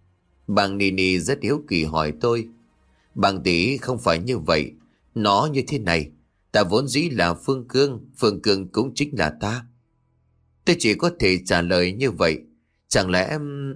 Bàng Nini rất hiếu kỳ hỏi tôi. Bàng tỷ, không phải như vậy. Nó như thế này. Ta vốn dĩ là Phương Cương, Phương Cương cũng chính là ta. Tôi chỉ có thể trả lời như vậy. Chẳng lẽ em...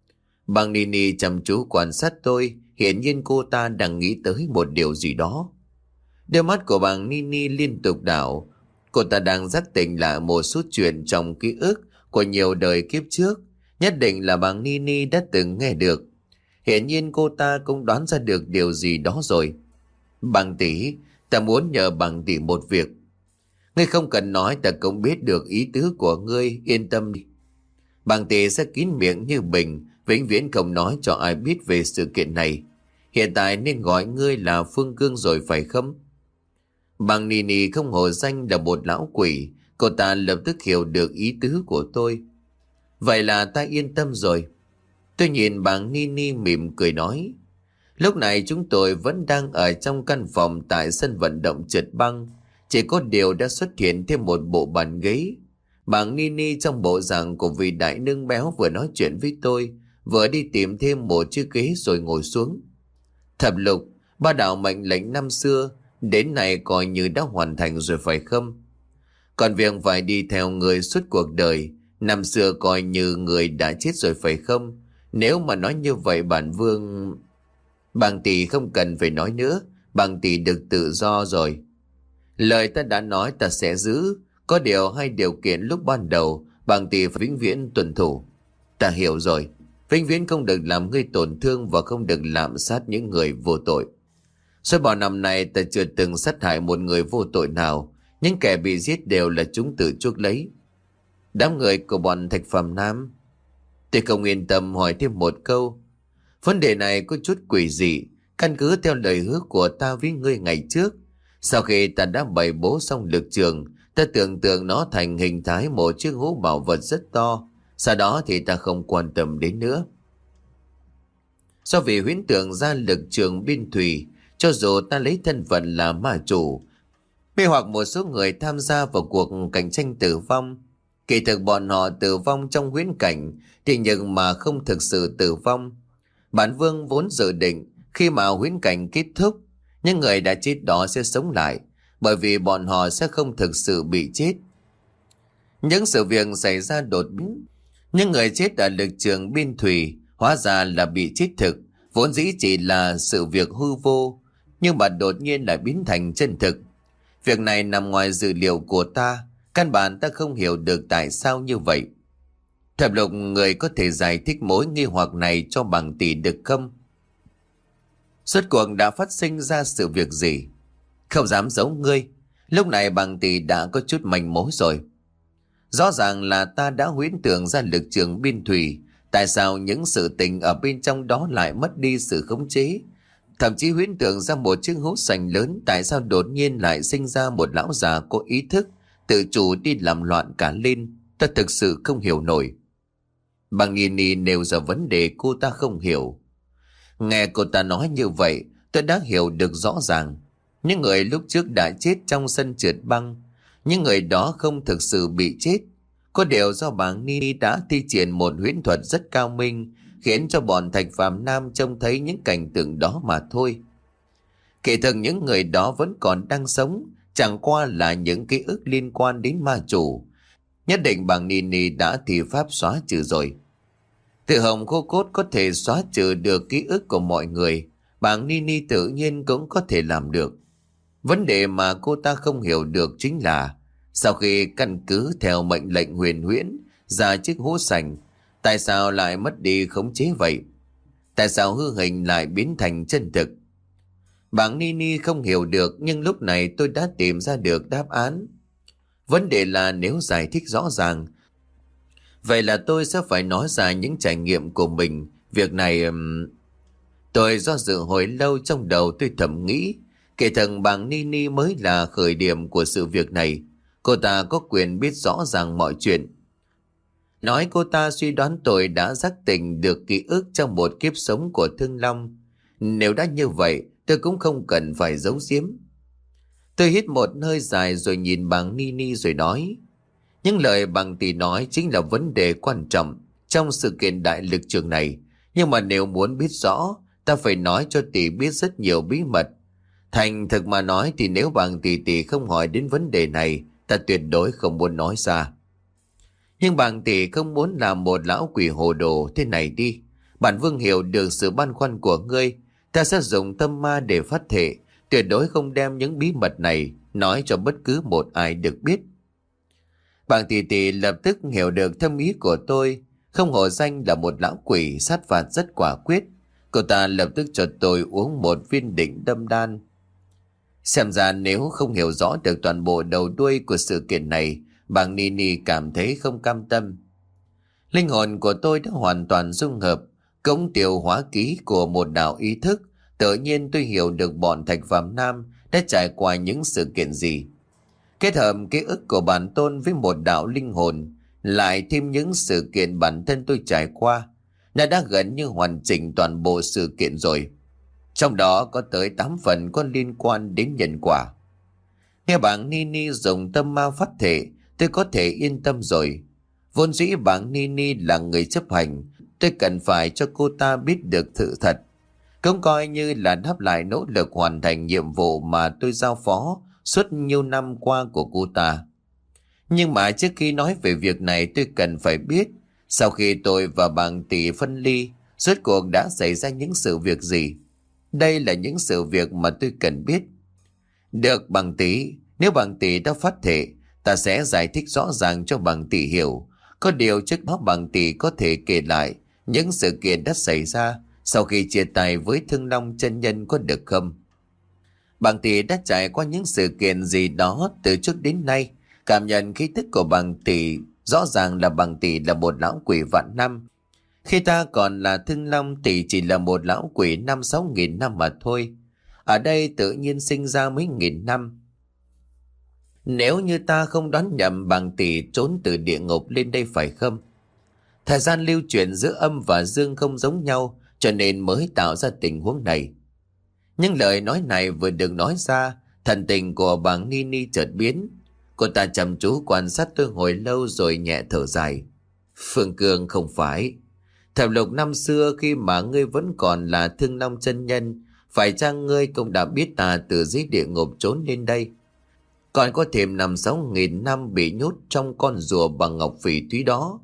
Bàng Nini chăm chú quan sát tôi. Hiển nhiên cô ta đang nghĩ tới một điều gì đó. Đôi mắt của bàng Nini liên tục đảo. Cô ta đang giác tỉnh lại một số chuyện trong ký ức của nhiều đời kiếp trước. Nhất định là bàng Nini đã từng nghe được. Hiển nhiên cô ta cũng đoán ra được điều gì đó rồi. Bàng tỷ, ta muốn nhờ bàng tỷ một việc. Ngươi không cần nói, ta cũng biết được ý tứ của ngươi, yên tâm đi. Bàng tỷ sẽ kín miệng như bình, vĩnh viễn không nói cho ai biết về sự kiện này. Hiện tại nên gọi ngươi là Phương Cương rồi phải không? Bàng Nini không hổ danh là một lão quỷ, cô ta lập tức hiểu được ý tứ của tôi. Vậy là ta yên tâm rồi. Tôi nhìn bàng Nini mỉm cười nói. Lúc này chúng tôi vẫn đang ở trong căn phòng tại sân vận động trượt băng. Chỉ có điều đã xuất hiện thêm một bộ bàn ghế. Bàng Nini trong bộ dạng của vị đại nương béo vừa nói chuyện với tôi, vừa đi tìm thêm một chiếc ghế rồi ngồi xuống. Thập lục, ba đạo mệnh lệnh năm xưa, đến nay coi như đã hoàn thành rồi phải không? Còn việc phải đi theo người suốt cuộc đời, năm xưa coi như người đã chết rồi phải không? Nếu mà nói như vậy bản vương... Bàng tỷ không cần phải nói nữa, bàng tỷ được tự do rồi. Lời ta đã nói ta sẽ giữ, có điều hai điều kiện lúc ban đầu, bàng tỷ phải vĩnh viễn tuân thủ. Ta hiểu rồi, vĩnh viễn không được làm ngươi tổn thương và không được lạm sát những người vô tội. Suốt bao năm nay ta chưa từng sát hại một người vô tội nào, những kẻ bị giết đều là chúng tự chuốc lấy. Đám người của bọn Thạch Phàm Nam. Tôi không yên tâm hỏi thêm một câu. Vấn đề này có chút quỷ dị, căn cứ theo lời hứa của ta với ngươi ngày trước. Sau khi ta đã bày bố xong lực trường, ta tưởng tượng nó thành hình thái một chiếc hũ bảo vật rất to. Sau đó thì ta không quan tâm đến nữa. Do vì huyễn tưởng ra lực trường biên thủy, cho dù ta lấy thân phận là ma chủ, mê hoặc một số người tham gia vào cuộc cạnh tranh tử vong. Kỳ thực bọn họ tử vong trong huyễn cảnh, thì nhưng mà không thực sự tử vong. Bản vương vốn dự định khi mà huyễn cảnh kết thúc, những người đã chết đó sẽ sống lại, bởi vì bọn họ sẽ không thực sự bị chết. Những sự việc xảy ra đột biến, những người chết ở lực trường biên thủy hóa ra là bị chết thực, vốn dĩ chỉ là sự việc hư vô, nhưng mà đột nhiên lại biến thành chân thực. Việc này nằm ngoài dự liệu của ta, căn bản ta không hiểu được tại sao như vậy. Thập lục, người có thể giải thích mối nghi hoặc này cho bàng tỷ được không? Suốt cuộc đã phát sinh ra sự việc gì? Không dám giấu ngươi, lúc này bàng tỷ đã có chút manh mối rồi. Rõ ràng là ta đã huyễn tưởng ra lực trường biên thủy, tại sao những sự tình ở bên trong đó lại mất đi sự khống chế? Thậm chí huyễn tưởng ra một chiếc hố sành lớn, tại sao đột nhiên lại sinh ra một lão già có ý thức, tự chủ đi làm loạn cả lên? Ta thực sự không hiểu nổi. Bàng Nini nêu ra vấn đề cô ta không hiểu. Nghe cô ta nói như vậy, tôi đã hiểu được rõ ràng. Những người lúc trước đã chết trong sân trượt băng, những người đó không thực sự bị chết. Có điều do bàng Nini đã thi triển một huyễn thuật rất cao minh, khiến cho bọn Thạch Phàm Nam trông thấy những cảnh tượng đó mà thôi. Kể thực những người đó vẫn còn đang sống, chẳng qua là những ký ức liên quan đến ma chủ. Nhất định bàng Nini đã thi pháp xóa trừ rồi. Tự hồng khô cốt có thể xóa trừ được ký ức của mọi người, bàng Nini tự nhiên cũng có thể làm được. Vấn đề mà cô ta không hiểu được chính là sau khi căn cứ theo mệnh lệnh huyền huyễn ra chiếc hũ sành, tại sao lại mất đi khống chế vậy? Tại sao hư hình lại biến thành chân thực? Bàng Nini không hiểu được, nhưng lúc này tôi đã tìm ra được đáp án. Vấn đề là nếu giải thích rõ ràng, vậy là tôi sẽ phải nói ra những trải nghiệm của mình. Việc này... Tôi do dự hồi lâu, trong đầu tôi thầm nghĩ, kẻ thằng bàng Nini mới là khởi điểm của sự việc này. Cô ta có quyền biết rõ ràng mọi chuyện. Nói cô ta suy đoán tôi đã giác tỉnh được ký ức trong một kiếp sống của Thương Long. Nếu đã như vậy, tôi cũng không cần phải giấu giếm. Tôi hít một hơi dài rồi nhìn bàng Nini rồi nói. Những lời bàng tỷ nói chính là vấn đề quan trọng trong sự kiện đại lực trường này. Nhưng mà nếu muốn biết rõ, ta phải nói cho tỷ biết rất nhiều bí mật. Thành thực mà nói thì nếu bàng tỷ tỷ không hỏi đến vấn đề này, ta tuyệt đối không muốn nói ra. Nhưng bàng tỷ không muốn làm một lão quỷ hồ đồ thế này đi. Bản vương hiểu được sự băn khoăn của ngươi. Ta sẽ dùng tâm ma để phát thệ, tuyệt đối không đem những bí mật này nói cho bất cứ một ai được biết. Bàng tỷ tỷ lập tức hiểu được thâm ý của tôi. Không hổ danh là một lão quỷ sát phạt rất quả quyết. Cô ta lập tức cho tôi uống một viên định đâm đan. Xem ra nếu không hiểu rõ được toàn bộ đầu đuôi của sự kiện này, bàng Nini cảm thấy không cam tâm. Linh hồn của tôi đã hoàn toàn dung hợp, cống tiêu hóa ký của một đạo ý thức. Tự nhiên tôi hiểu được bọn Thạch Phàm Nam đã trải qua những sự kiện gì. Kết hợp ký ức của bản tôn với một đạo linh hồn, lại thêm những sự kiện bản thân tôi trải qua, đã đã gần như hoàn chỉnh toàn bộ sự kiện rồi. Trong đó có tới tám phần có liên quan đến nhân quả. Nghe bàng Nini dùng tâm ma phát thể, tôi có thể yên tâm rồi. Vốn dĩ bàng Nini là người chấp hành, tôi cần phải cho cô ta biết được sự thật. Cũng coi như là đáp lại nỗ lực hoàn thành nhiệm vụ mà tôi giao phó suốt nhiều năm qua của cô ta. Nhưng mà trước khi nói về việc này, tôi cần phải biết sau khi tôi và bàng tỷ phân ly, rốt cuộc đã xảy ra những sự việc gì. Đây là những sự việc mà tôi cần biết. Được bàng tỷ, nếu bàng tỷ đã phát thể, ta sẽ giải thích rõ ràng cho bàng tỷ hiểu. Có điều trước đó bàng tỷ có thể kể lại những sự kiện đã xảy ra sau khi chia tay với Thương Long chân nhân có được không? Bàng tỷ đã trải qua những sự kiện gì đó từ trước đến nay. Cảm nhận khí tức của bàng tỷ, rõ ràng là bàng tỷ là một lão quỷ vạn năm. Khi ta còn là Thương Long, tỷ chỉ là một lão quỷ năm sáu nghìn năm mà thôi. Ở đây tự nhiên sinh ra mấy nghìn năm. Nếu như ta không đoán nhầm, bàng tỷ trốn từ địa ngục lên đây phải không? Thời gian lưu chuyển giữa âm và dương không giống nhau, cho nên mới tạo ra tình huống này. Những lời nói này vừa được nói ra, thần tình của bàng Nini chợt biến. Cô ta chăm chú quan sát tôi hồi lâu rồi nhẹ thở dài. Phương Cương, không phải. Thẩm Lục năm xưa khi mà ngươi vẫn còn là Thương Long chân nhân, phải chăng ngươi cũng đã biết ta từ dưới địa ngục trốn lên đây? Còn có thêm năm sáu nghìn năm bị nhốt trong con rùa bằng ngọc phỉ thúy đó.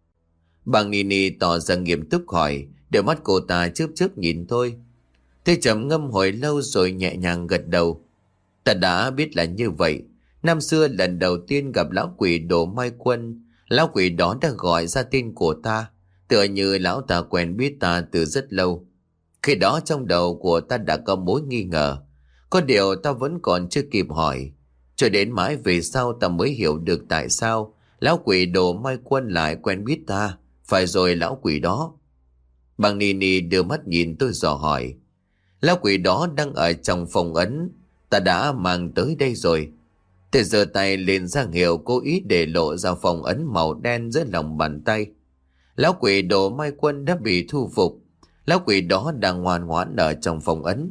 Bàng Nini tỏ ra nghiêm túc hỏi, đôi mắt cô ta chớp chớp nhìn tôi. Tôi trầm ngâm hồi lâu rồi nhẹ nhàng gật đầu. Ta đã biết là như vậy. Năm xưa lần đầu tiên gặp lão quỷ Đồ Mai Quân, lão quỷ đó đã gọi ra tên của ta, tựa như lão ta quen biết ta từ rất lâu. Khi đó trong đầu của ta đã có mối nghi ngờ, có điều ta vẫn còn chưa kịp hỏi. Cho đến mãi về sau ta mới hiểu được tại sao lão quỷ Đồ Mai Quân lại quen biết ta. Phải rồi lão quỷ đó. Bàng Nini đưa mắt nhìn tôi dò hỏi. Lão quỷ đó đang ở trong phòng ấn, ta đã mang tới đây rồi. Tôi giơ tay lên ra hiệu cố ý để lộ ra phòng ấn màu đen dưới lòng bàn tay. Lão quỷ Đồ Mai Quân đã bị thu phục. Lão quỷ đó đang ngoan ngoãn ở trong phòng ấn.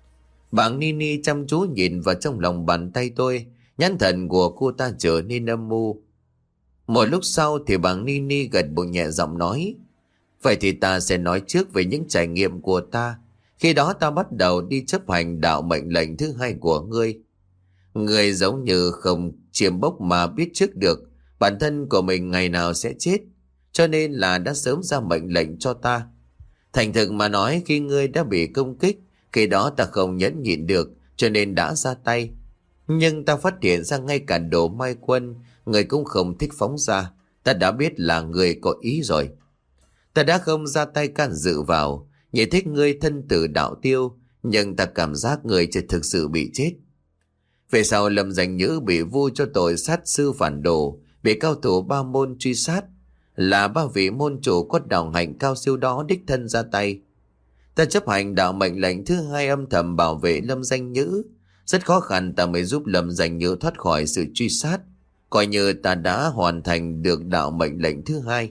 Bàng Nini chăm chú nhìn vào trong lòng bàn tay tôi, nhãn thần của cô ta trở nên âm mưu. Một lúc sau thì bàng Nini gật đầu nhẹ giọng nói. Vậy thì ta sẽ nói trước về những trải nghiệm của ta. Khi đó ta bắt đầu đi chấp hành đạo mệnh lệnh thứ hai của ngươi. Ngươi giống như không chiêm bốc mà biết trước được bản thân của mình ngày nào sẽ chết, cho nên là đã sớm ra mệnh lệnh cho ta. Thành thực mà nói, khi ngươi đã bị công kích, khi đó ta không nhẫn nhịn được, cho nên đã ra tay. Nhưng ta phát hiện ra ngay cả Đồ Mai Quân, người cũng không thích phóng ra. Ta đã biết là người có ý rồi. Ta đã không ra tay can dự vào, nhị thích ngươi thân tử đạo tiêu, nhưng ta cảm giác người chưa thực sự bị chết. Về sau Lâm Danh Nhữ bị vu cho tội sát sư phản đồ, bị cao thủ ba môn truy sát. Là ba vị môn chủ có đạo hạnh cao siêu đó đích thân ra tay. Ta chấp hành đạo mệnh lệnh thứ hai, âm thầm bảo vệ Lâm Danh Nhữ. Rất khó khăn ta mới giúp Lâm Danh Nhữ thoát khỏi sự truy sát. Coi như ta đã hoàn thành được đạo mệnh lệnh thứ hai.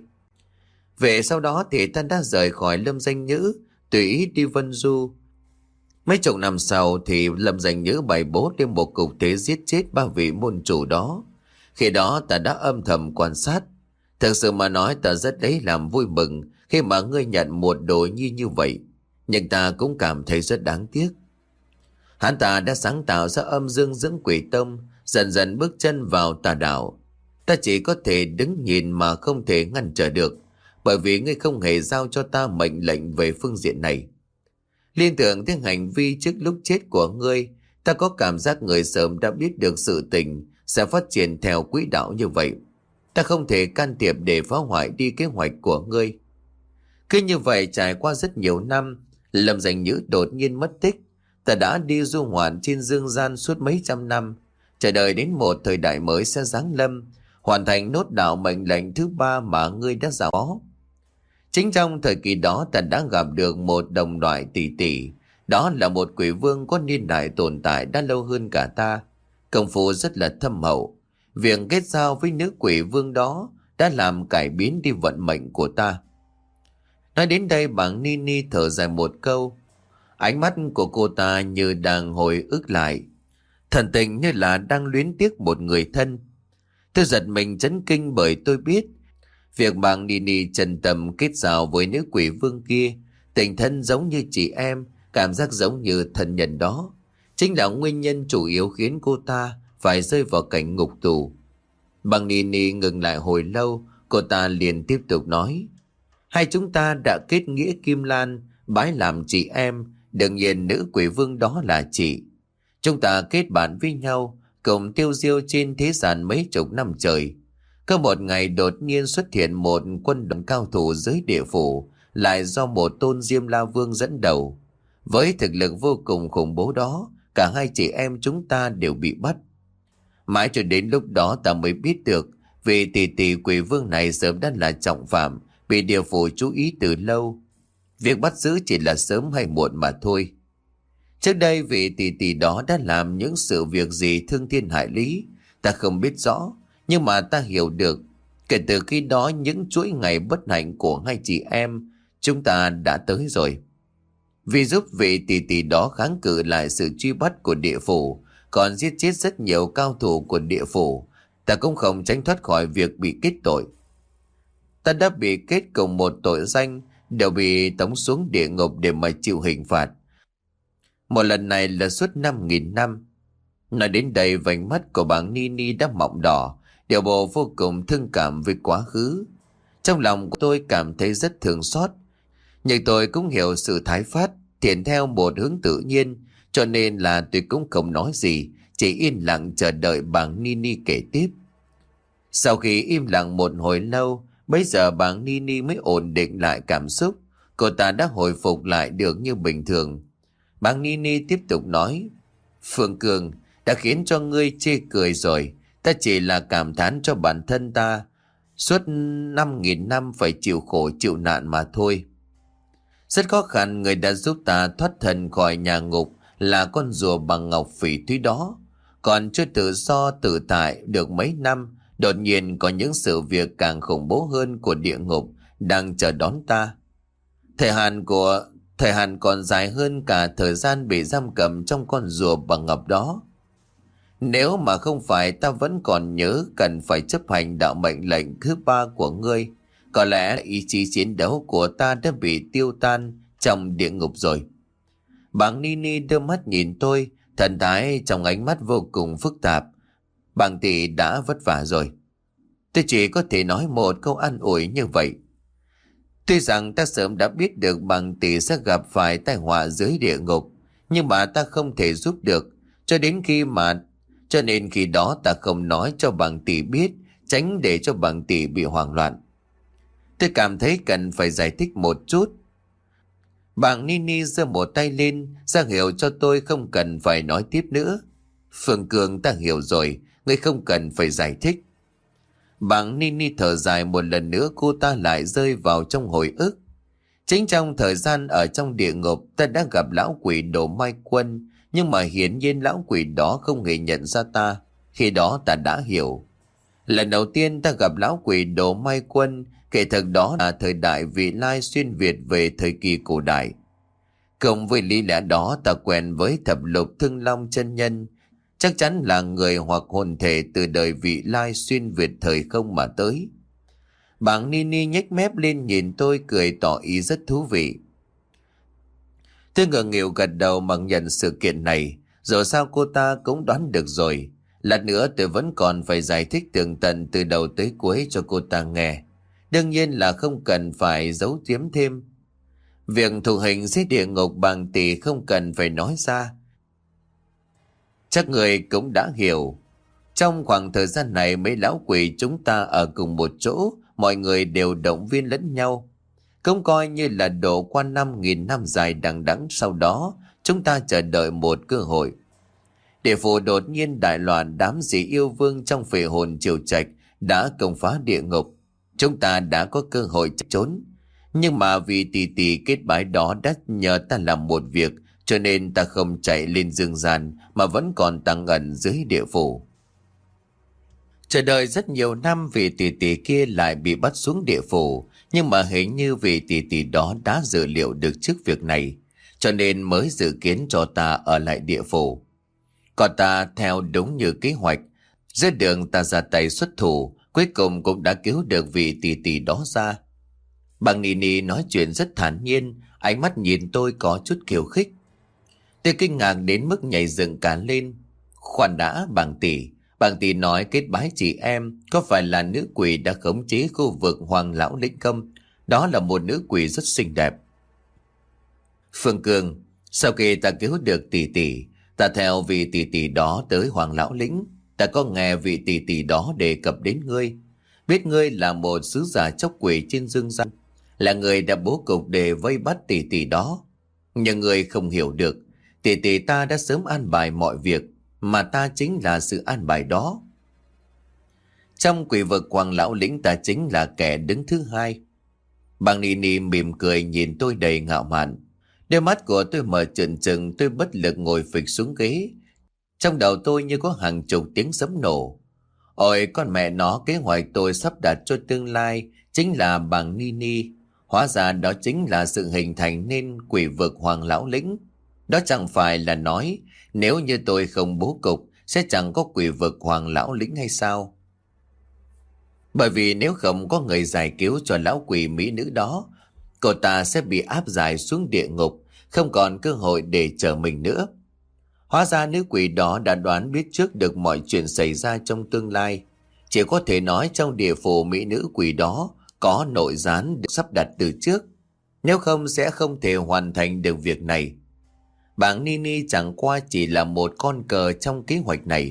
Về sau đó thì ta đã rời khỏi Lâm Danh Nhữ, tùy ý đi Vân Du. Mấy chục năm sau thì Lâm Danh Nhữ bày bố lên một cục thế giết chết ba vị môn chủ đó. Khi đó ta đã âm thầm quan sát. Thực sự mà nói ta rất lấy làm vui mừng khi mà ngươi nhận một đồ nhi như vậy. Nhưng ta cũng cảm thấy rất đáng tiếc. Hắn ta đã sáng tạo ra âm dương dưỡng quỷ tông, dần dần bước chân vào tà đạo. Ta chỉ có thể đứng nhìn mà không thể ngăn trở được, bởi vì ngươi không hề giao cho ta mệnh lệnh về phương diện này. Liên tưởng đến hành vi trước lúc chết của ngươi, ta có cảm giác người sớm đã biết được sự tình sẽ phát triển theo quỹ đạo như vậy. Ta không thể can thiệp để phá hoại đi kế hoạch của ngươi. Cứ như vậy trải qua rất nhiều năm, Lâm Danh Nhữ đột nhiên mất tích. Ta đã đi du ngoạn trên dương gian suốt mấy trăm năm, chờ đợi đến một thời đại mới sẽ giáng lâm, hoàn thành nốt đạo mệnh lệnh thứ ba mà ngươi đã giao phó. Chính trong thời kỳ đó ta đã gặp được một đồng loại tỷ tỷ. Đó là một quỷ vương có niên đại tồn tại đã lâu hơn cả ta, công phu rất là thâm hậu. Việc kết giao với nữ quỷ vương đó đã làm cải biến đi vận mệnh của ta. Nói đến đây bảng Nini thở dài một câu. Ánh mắt của cô ta như đang hồi ức lại, thần tình như là đang luyến tiếc một người thân. Tôi giật mình chấn kinh bởi tôi biết việc bảng Nini chân tâm kết giao với nữ quỷ vương kia, tình thân giống như chị em, cảm giác giống như thân nhân đó, chính là nguyên nhân chủ yếu khiến cô ta phải rơi vào cảnh ngục tù. Bảng Nini ngừng lại hồi lâu, cô ta liền tiếp tục nói. Hai chúng ta đã kết nghĩa kim lan, bái làm chị em, đương nhiên nữ quỷ vương đó là chị. Chúng ta kết bạn với nhau, cùng tiêu diêu trên thế gian mấy chục năm trời. Có một ngày đột nhiên xuất hiện một quân đoàn cao thủ dưới địa phủ, lại do một tôn Diêm La Vương dẫn đầu. Với thực lực vô cùng khủng bố đó, cả hai chị em chúng ta đều bị bắt. Mãi cho đến lúc đó ta mới biết được, vì tỷ tỷ quỷ vương này sớm đã là trọng phạm, bị địa phủ chú ý từ lâu. Việc bắt giữ chỉ là sớm hay muộn mà thôi. Trước đây vị tỷ tỷ đó đã làm những sự việc gì thương thiên hại lý, ta không biết rõ, nhưng mà ta hiểu được. Kể từ khi đó những chuỗi ngày bất hạnh của hai chị em chúng ta đã tới rồi. Vì giúp vị tỷ tỷ đó kháng cự lại sự truy bắt của địa phủ, còn giết chết rất nhiều cao thủ của địa phủ, ta cũng không tránh thoát khỏi việc bị kết tội. Ta đã bị kết cùng một tội danh, đều bị tống xuống địa ngục để mà chịu hình phạt. Một lần này là suốt năm nghìn năm. Nói đến đây vành mắt của bảng Nini đã mọng đỏ, điều bộ vô cùng thương cảm với quá khứ. Trong lòng của tôi cảm thấy rất thương xót, nhưng tôi cũng hiểu sự thái phát, thiện theo một hướng tự nhiên, cho nên là tôi cũng không nói gì, chỉ yên lặng chờ đợi bảng Nini kể tiếp. Sau khi im lặng một hồi lâu, bây giờ bảng Nini mới ổn định lại cảm xúc. Cô ta đã hồi phục lại được như bình thường. Bảng Nini tiếp tục nói. Phương Cường đã khiến cho ngươi chê cười rồi. Ta chỉ là cảm thán cho bản thân ta. Suốt năm nghìn năm phải chịu khổ chịu nạn mà thôi. Rất khó khăn người đã giúp ta thoát thân khỏi nhà ngục là con rùa bằng ngọc phỉ thúy đó. Còn chưa tự do tự tại được mấy năm, đột nhiên có những sự việc càng khủng bố hơn của địa ngục đang chờ đón ta. Thời hạn của thời hạn còn dài hơn cả thời gian bị giam cầm trong con rùa bằng ngọc đó. Nếu mà không phải ta vẫn còn nhớ cần phải chấp hành đạo mệnh lệnh thứ ba của ngươi, có lẽ ý chí chiến đấu của ta đã bị tiêu tan trong địa ngục rồi. Bảng Nini đưa mắt nhìn tôi, thần thái trong ánh mắt vô cùng phức tạp. Bảng tỷ đã vất vả rồi. Tôi chỉ có thể nói một câu an ủi như vậy. Tuy rằng ta sớm đã biết được bảng tỷ sẽ gặp phải tai họa dưới địa ngục, nhưng mà ta không thể giúp được, cho đến khi mà cho nên khi đó ta không nói cho bảng tỷ biết, tránh để cho bảng tỷ bị hoảng loạn. Tôi cảm thấy cần phải giải thích một chút. Bảng Nini giơ một tay lên, ra hiệu cho tôi không cần phải nói tiếp nữa. Phương Cường, ta hiểu rồi, ngươi không cần phải giải thích. Bảng Nini thở dài một lần nữa, cô ta lại rơi vào trong hồi ức. Chính trong thời gian ở trong địa ngục, ta đã gặp lão quỷ Đồ Mai Quân, nhưng mà hiển nhiên lão quỷ đó không hề nhận ra ta. Khi đó ta đã hiểu. Lần đầu tiên ta gặp lão quỷ Đồ Mai Quân, kể thật đó là thời đại Vị Lai xuyên Việt về thời kỳ cổ đại. Cộng với lý lẽ đó, ta quen với thập lục Thương Long chân nhân, chắc chắn là người hoặc hồn thể từ đời Vị Lai xuyên Việt thời không mà tới. Bảng Nini nhếch mép lên nhìn tôi cười tỏ ý rất thú vị. Tôi ngờ nghịu gật đầu mặc nhận sự kiện này, rồi sao cô ta cũng đoán được rồi. Lát nữa tôi vẫn còn phải giải thích tường tận từ đầu tới cuối cho cô ta nghe. Đương nhiên là không cần phải giấu giếm thêm. Việc thụ hình dưới địa ngục bằng tỷ không cần phải nói ra. Chắc người cũng đã hiểu. Trong khoảng thời gian này mấy lão quỷ chúng ta ở cùng một chỗ, mọi người đều động viên lẫn nhau. Cũng coi như là độ qua năm nghìn năm dài đằng đẵng, sau đó chúng ta chờ đợi một cơ hội. Địa phủ đột nhiên đại loạn, đám dị yêu vương trong phệ hồn triều trạch đã công phá địa ngục. Chúng ta đã có cơ hội trốn. Nhưng mà vì tỷ tỷ kết bái đó đã nhờ ta làm một việc, cho nên ta không chạy lên dương gian mà vẫn còn tăng ẩn dưới địa phủ. Chờ đợi rất nhiều năm vì tỷ tỷ kia lại bị bắt xuống địa phủ, nhưng mà hình như vì tỷ tỷ đó đã dự liệu được trước việc này, cho nên mới dự kiến cho ta ở lại địa phủ. Còn ta theo đúng như kế hoạch, giữa đường ta ra tay xuất thủ, cuối cùng cũng đã cứu được vị tỷ tỷ đó ra. Bàng Nini nói chuyện rất thản nhiên, ánh mắt nhìn tôi có chút khiêu khích. Tôi kinh ngạc đến mức nhảy dựng cả lên. Khoan đã, bàng tỷ, bàng tỷ nói kết bái chị em có phải là nữ quỷ đã khống chế khu vực Hoàng Lão Lĩnh không? Đó là một nữ quỷ rất xinh đẹp. Phương Cương, sau khi ta cứu được tỷ tỷ, ta theo vị tỷ tỷ đó tới Hoàng Lão Lĩnh. Ta có nghe vị tỷ tỷ đó đề cập đến ngươi, biết ngươi là một sứ giả chóc quỷ trên dương gian, là người đã bố cục để vây bắt tỷ tỷ đó. Nhưng ngươi không hiểu được, tỷ tỷ ta đã sớm an bài mọi việc, mà ta chính là sự an bài đó. Trong quỷ vực Hoàng Lão Lĩnh, ta chính là kẻ đứng thứ hai. Bàng Nini mỉm cười nhìn tôi đầy ngạo mạn. Đôi mắt của tôi mở trừng trừng, tôi bất lực ngồi phịch xuống ghế. Trong đầu tôi như có hàng chục tiếng sấm nổ. Ôi con mẹ nó, kế hoạch tôi sắp đặt cho tương lai chính là Bàng Nini. Hóa ra đó chính là sự hình thành nên quỷ vực Hoàng Lão Lĩnh. Đó chẳng phải là nói nếu như tôi không bố cục sẽ chẳng có quỷ vực Hoàng Lão Lĩnh hay sao? Bởi vì nếu không có người giải cứu cho lão quỷ mỹ nữ đó, cô ta sẽ bị áp giải xuống địa ngục, không còn cơ hội để chờ mình nữa. Hóa ra nữ quỷ đó đã đoán biết trước được mọi chuyện xảy ra trong tương lai. Chỉ có thể nói trong địa phủ mỹ nữ quỷ đó có nội gián được sắp đặt từ trước. Nếu không sẽ không thể hoàn thành được việc này. Bàng Nini chẳng qua chỉ là một con cờ trong kế hoạch này.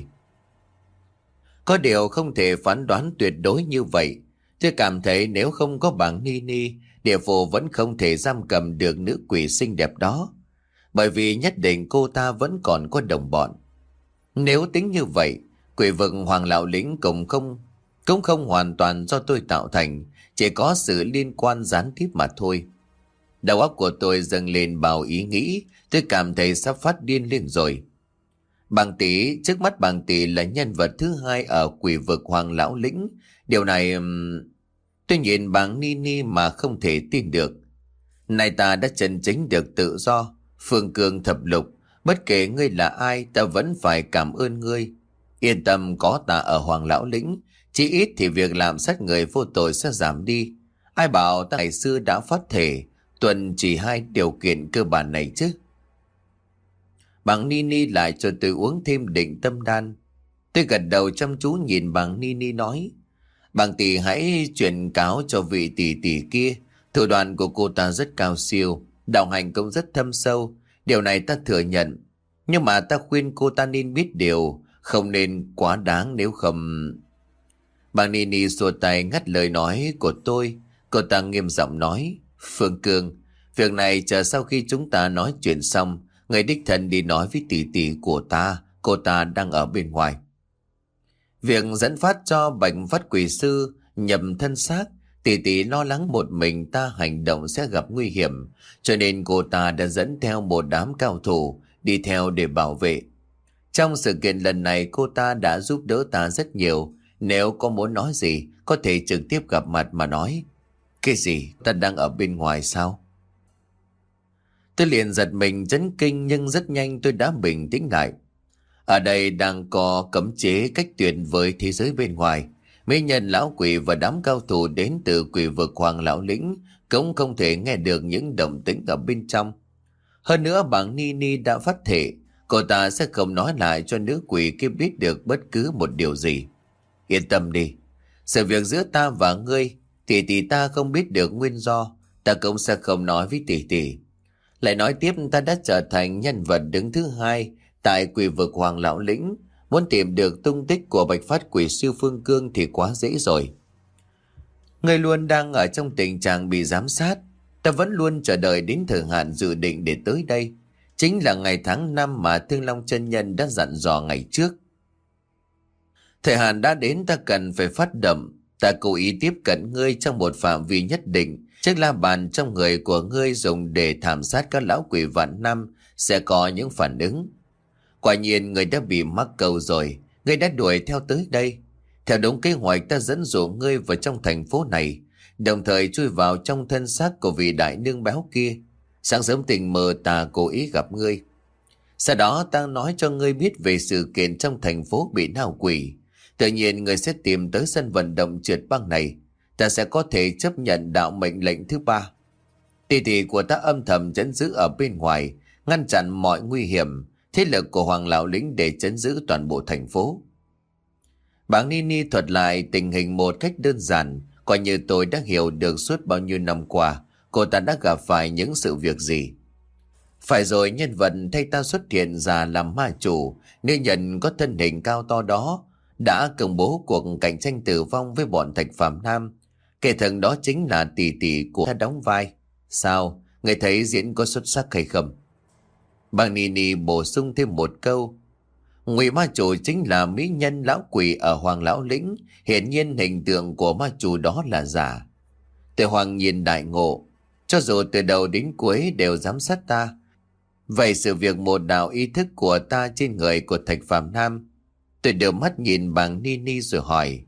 Có điều không thể phán đoán tuyệt đối như vậy. Tôi cảm thấy nếu không có bàng Nini, địa phủ vẫn không thể giam cầm được nữ quỷ xinh đẹp đó. Bởi vì nhất định cô ta vẫn còn có đồng bọn. Nếu tính như vậy, quỷ vực Hoàng Lão Lĩnh cũng không, cũng không hoàn toàn do tôi tạo thành, chỉ có sự liên quan gián tiếp mà thôi. Đầu óc của tôi dâng lên bao ý nghĩ, tôi cảm thấy sắp phát điên lên rồi. Bàng tỷ, trước mắt bàng tỷ là nhân vật thứ hai ở quỷ vực Hoàng Lão Lĩnh. Điều này... Tôi nhìn bàng Nini mà không thể tin được. Này ta đã chân chính được tự do. Phương Cương thập lục, bất kể ngươi là ai, ta vẫn phải cảm ơn ngươi. Yên tâm, có ta ở Hoàng Lão Lĩnh, chỉ ít thì việc làm sát người vô tội sẽ giảm đi. Ai bảo ta ngày xưa đã phát thể tuần chỉ hai điều kiện cơ bản này chứ? Bàng Nini lại cho tôi uống thêm định tâm đan. Tôi gật đầu chăm chú nhìn bàng Nini nói: Bàng tỷ hãy truyền cáo cho vị tỷ tỷ kia, thủ đoạn của cô ta rất cao siêu, đạo hành cũng rất thâm sâu, điều này ta thừa nhận. Nhưng mà ta khuyên cô ta nên biết điều, không nên quá đáng, nếu không... Bàng Nini xua tay ngắt lời nói của tôi. Cô ta nghiêm giọng nói: Phương Cương, việc này chờ sau khi chúng ta nói chuyện xong, người đích thân đi nói với tỷ tỷ của ta, cô ta đang ở bên ngoài. Việc dẫn phát cho bệnh phát quỷ sư nhập thân xác, Tỷ tỷ lo lắng một mình ta hành động sẽ gặp nguy hiểm, cho nên cô ta đã dẫn theo một đám cao thủ đi theo để bảo vệ. Trong sự kiện lần này cô ta đã giúp đỡ ta rất nhiều. Nếu có muốn nói gì, có thể trực tiếp gặp mặt mà nói. Cái gì? Ta đang ở bên ngoài sao? Tôi liền giật mình chấn kinh, nhưng rất nhanh tôi đã bình tĩnh lại. Ở đây đang có cấm chế cách tuyệt với thế giới bên ngoài. Mỹ nhân lão quỷ và đám cao thủ đến từ quỷ vực Hoàng Lão Lĩnh cũng không thể nghe được những động tĩnh ở bên trong. Hơn nữa bảng Nini đã phát thệ cô ta sẽ không nói lại cho nữ quỷ kia biết được bất cứ một điều gì. Yên tâm đi, sự việc giữa ta và ngươi thì tỷ ta không biết được nguyên do, ta cũng sẽ không nói với tỷ tỷ. Lại nói tiếp, ta đã trở thành nhân vật đứng thứ hai tại quỷ vực Hoàng Lão Lĩnh. Muốn tìm được tung tích của Bạch Phát Quỷ Sư Phương Cương thì quá dễ rồi. Ngươi luôn đang ở trong tình trạng bị giám sát. Ta vẫn luôn chờ đợi đến thời hạn dự định để tới đây. Chính là ngày tháng năm mà Thương Long chân nhân đã dặn dò ngày trước. Thời hạn đã đến, ta cần phải phát động. Ta cố ý tiếp cận ngươi trong một phạm vi nhất định. Chiếc la bàn trong người của ngươi dùng để thảm sát các lão quỷ vạn năm sẽ có những phản ứng. Quả nhiên ngươi đã bị mắc câu rồi. Ngươi đã đuổi theo tới đây. Theo đúng kế hoạch, ta dẫn dụ ngươi vào trong thành phố này, đồng thời chui vào trong thân xác của vị đại nương béo kia. Sáng sớm tình mơ ta cố ý gặp ngươi. Sau đó ta nói cho ngươi biết về sự kiện trong thành phố bị nào quỷ. Tự nhiên ngươi sẽ tìm tới sân vận động trượt băng này. Ta sẽ có thể chấp nhận đạo mệnh lệnh thứ ba. Tỷ tỷ của ta âm thầm trấn giữ ở bên ngoài, ngăn chặn mọi nguy hiểm, thế lực của Hoàng Lão Lĩnh để trấn giữ toàn bộ thành phố. Bảng Nini thuật lại tình hình một cách đơn giản, coi như tôi đã hiểu được suốt bao nhiêu năm qua cô ta đã gặp phải những sự việc gì. Phải rồi, nhân vật thay ta xuất hiện ra làm ma chủ, nữ nhân có thân hình cao to đó đã công bố cuộc cạnh tranh tử vong với bọn Thạch Phàm Nam. Kẻ thần đó chính là tỷ tỷ của ta đóng vai. Sao? Người thấy diễn có xuất sắc hay không? Bảng Nini bổ sung thêm một câu. Ngụy ma chủ chính là mỹ nhân lão quỷ ở Hoàng Lão Lĩnh. Hiển nhiên hình tượng của ma chủ đó là giả. Tôi hoàng nhiên đại ngộ. Cho dù từ đầu đến cuối đều giám sát ta, vậy sự việc một đạo ý thức của ta trên người của Thạch Phàm Nam. Tôi đưa mắt nhìn bảng Nini rồi hỏi.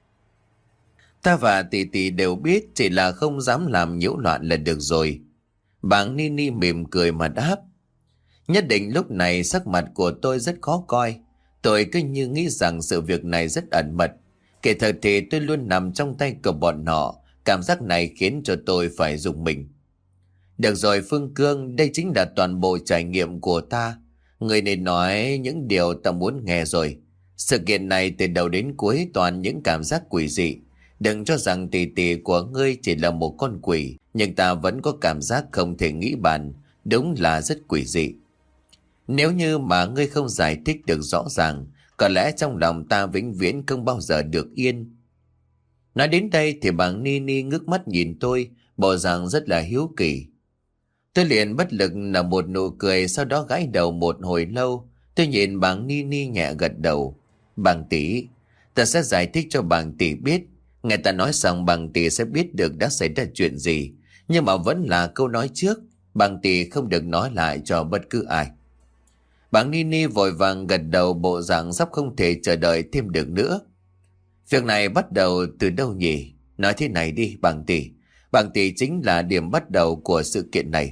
Ta và tỷ tỷ đều biết, chỉ là không dám làm nhiễu loạn là được rồi. Bảng Nini mỉm cười mà đáp. Nhất định lúc này sắc mặt của tôi rất khó coi. Tôi cứ như nghĩ rằng sự việc này rất ẩn mật. Kể thật thì tôi luôn nằm trong tay của bọn họ. Cảm giác này khiến cho tôi phải rùng mình. Được rồi Phương Cương, đây chính là toàn bộ trải nghiệm của ta. Người nên nói những điều ta muốn nghe rồi. Sự kiện này từ đầu đến cuối toàn những cảm giác quỷ dị. Đừng cho rằng tỷ tỷ của ngươi chỉ là một con quỷ, nhưng ta vẫn có cảm giác không thể nghĩ bàn. Đúng là rất quỷ dị. Nếu như mà ngươi không giải thích được rõ ràng, có lẽ trong lòng ta vĩnh viễn không bao giờ được yên. Nói đến đây thì bảng Nini ngước mắt nhìn tôi, bộ dạng rất là hiếu kỳ. Tôi liền bất lực là một nụ cười, sau đó gãi đầu một hồi lâu. Tôi nhìn bảng Nini nhẹ gật đầu. Bảng tỷ, ta sẽ giải thích cho bảng tỷ biết. Nghe ta nói rằng bảng tỷ sẽ biết được đã xảy ra chuyện gì. Nhưng mà vẫn là câu nói trước, bảng tỷ không được nói lại cho bất cứ ai. Bảng Nini vội vàng gật đầu, bộ dạng sắp không thể chờ đợi thêm được nữa. Việc này bắt đầu từ đâu nhỉ? Nói thế này đi bảng tỷ. Bảng tỷ chính là điểm bắt đầu của sự kiện này.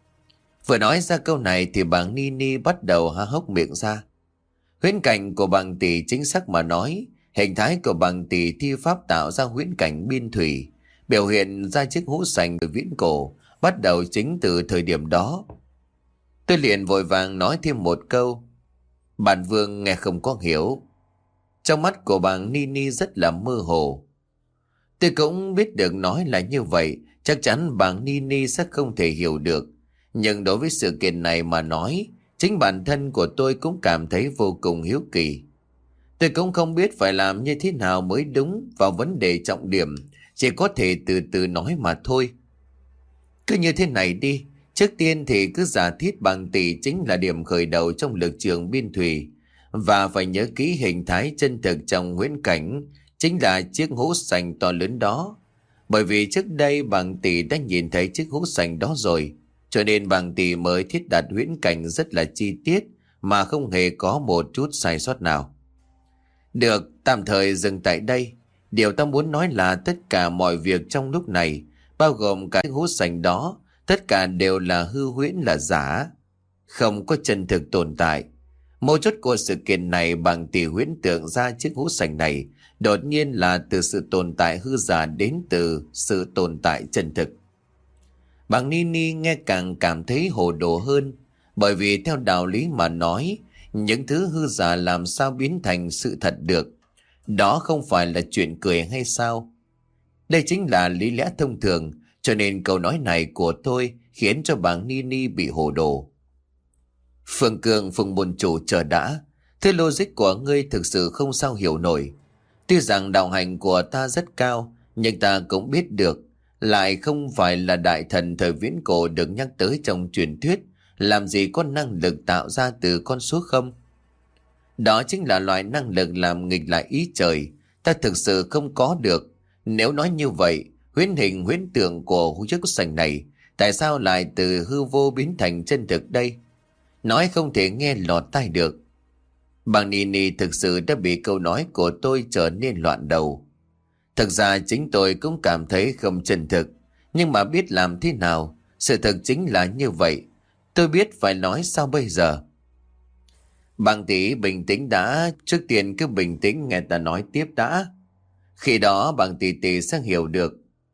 Vừa nói ra câu này thì bảng Nini bắt đầu há hốc miệng ra. Huyễn cảnh của bảng tỷ chính xác mà nói, hình thái của bảng tỷ thi pháp tạo ra huyễn cảnh biên thủy, biểu hiện ra chiếc hũ sành từ viễn cổ, bắt đầu chính từ thời điểm đó. Tôi liền vội vàng nói thêm một câu. Bản vương nghe không có hiểu. Trong mắt của bảng Nini rất là mơ hồ. Tôi cũng biết được nói là như vậy, chắc chắn bảng Nini sẽ không thể hiểu được. Nhưng đối với sự kiện này mà nói, chính bản thân của tôi cũng cảm thấy vô cùng hiếu kỳ. Tôi cũng không biết phải làm như thế nào mới đúng vào vấn đề trọng điểm, chỉ có thể từ từ nói mà thôi. Cứ như thế này đi, trước tiên thì cứ giả thiết bảng tỷ chính là điểm khởi đầu trong lực trường biên thủy, và phải nhớ kỹ hình thái chân thực trong huyễn cảnh chính là chiếc hũ sành to lớn đó. Bởi vì trước đây bàng tỷ đã nhìn thấy chiếc hũ sành đó rồi, cho nên bàng tỷ mới thiết đặt huyễn cảnh rất là chi tiết mà không hề có một chút sai sót nào. Được, tạm thời dừng tại đây. Điều ta muốn nói là tất cả mọi việc trong lúc này, bao gồm cả chiếc hũ sành đó, tất cả đều là hư huyễn, là giả, không có chân thực tồn tại. Mấu chốt của sự kiện này, bàng tỷ huyễn tượng ra chiếc hũ sành này đột nhiên là từ sự tồn tại hư giả đến từ sự tồn tại chân thực. Bàng Nini nghe càng cảm thấy hồ đồ hơn, bởi vì theo đạo lý mà nói, những thứ hư giả làm sao biến thành sự thật được? Đó không phải là chuyện cười hay sao? Đây chính là lý lẽ thông thường, cho nên câu nói này của tôi khiến cho bàng Nini bị hồ đồ. Phương Cương, Phùng môn chủ, chờ đã. Thế logic của ngươi thực sự không sao hiểu nổi. Tuy rằng đạo hành của ta rất cao, nhưng ta cũng biết được, lại không phải là đại thần thời viễn cổ được nhắc tới trong truyền thuyết, làm gì có năng lực tạo ra từ con số không. Đó chính là loại năng lực làm nghịch lại ý trời, ta thực sự không có được. Nếu nói như vậy, huyễn hình huyễn tượng của hũ chiếc sành này, tại sao lại từ hư vô biến thành chân thực đây? Nói không thể nghe lọt tai được. Bàng Nini thực sự đã bị câu nói của tôi trở nên loạn đầu. Thực ra chính tôi cũng cảm thấy không chân thực, nhưng mà biết làm thế nào, sự thật chính là như vậy. Tôi biết phải nói sao bây giờ. Bàng tỷ bình tĩnh đã, trước tiên cứ bình tĩnh nghe ta nói tiếp đã. Khi đó bàng tỷ tỷ sẽ hiểu được.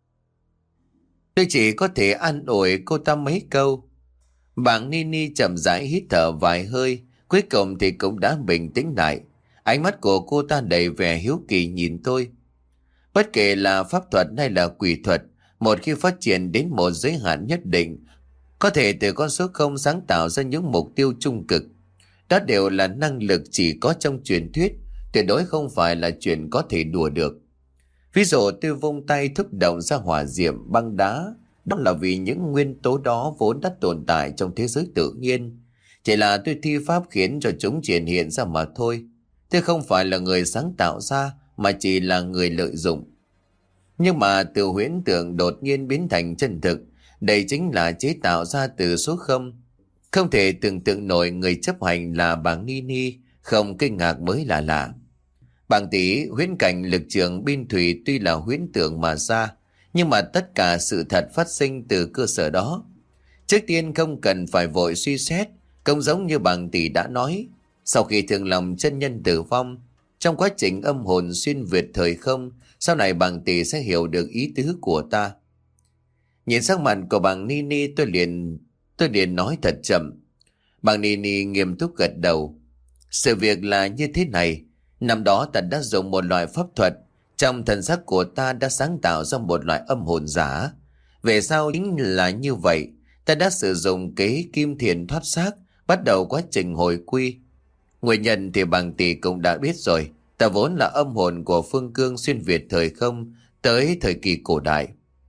Tôi chỉ có thể an ủi cô ta mấy câu. Bàng Nini chậm rãi hít thở vài hơi, cuối cùng thì cũng đã bình tĩnh lại. Ánh mắt của cô ta đầy vẻ hiếu kỳ nhìn tôi. Bất kể là pháp thuật hay là quỷ thuật, một khi phát triển đến một giới hạn nhất định, có thể từ con số không sáng tạo ra những mục tiêu trung cực. Đó đều là năng lực chỉ có trong truyền thuyết, tuyệt đối không phải là chuyện có thể đùa được. Ví dụ tôi vung tay thúc động ra hỏa diệm, băng đá, đó là vì những nguyên tố đó vốn đã tồn tại trong thế giới tự nhiên. Chỉ là tôi thi pháp khiến cho chúng triển hiện ra mà thôi. Tôi không phải là người sáng tạo ra, mà chỉ là người lợi dụng. Nhưng mà từ huyễn tượng đột nhiên biến thành chân thực, đây chính là chế tạo ra từ số không. Không thể tưởng tượng nổi người chấp hành là bàng Nini không kinh ngạc mới là lạ. Bàng tỷ, huyễn cảnh lực trường biên thủy tuy là huyễn tượng mà ra, nhưng mà tất cả sự thật phát sinh từ cơ sở đó. Trước tiên không cần phải vội suy xét, không giống như bàng tỷ đã nói. Sau khi thương lòng chân nhân tử vong, trong quá trình âm hồn xuyên việt thời không, sau này bàng tỷ sẽ hiểu được ý tứ của ta. Nhìn sắc mặt của bàng Nini, tôi liền tôi liền nói thật chậm. Bàng Nini nghiêm túc gật đầu. Sự việc là như thế này. Năm đó ta đã dùng một loại pháp thuật, trong thần sắc của ta đã sáng tạo ra một loại âm hồn giả. Về sau chính là như vậy, ta đã sử dụng kế kim thiền thoát xác, bắt đầu quá trình hồi quy. Nguyên nhân thì bàng tỷ cũng đã biết rồi. Ta vốn là âm hồn của Phương Cương xuyên việt thời không tới thời kỳ cổ đại.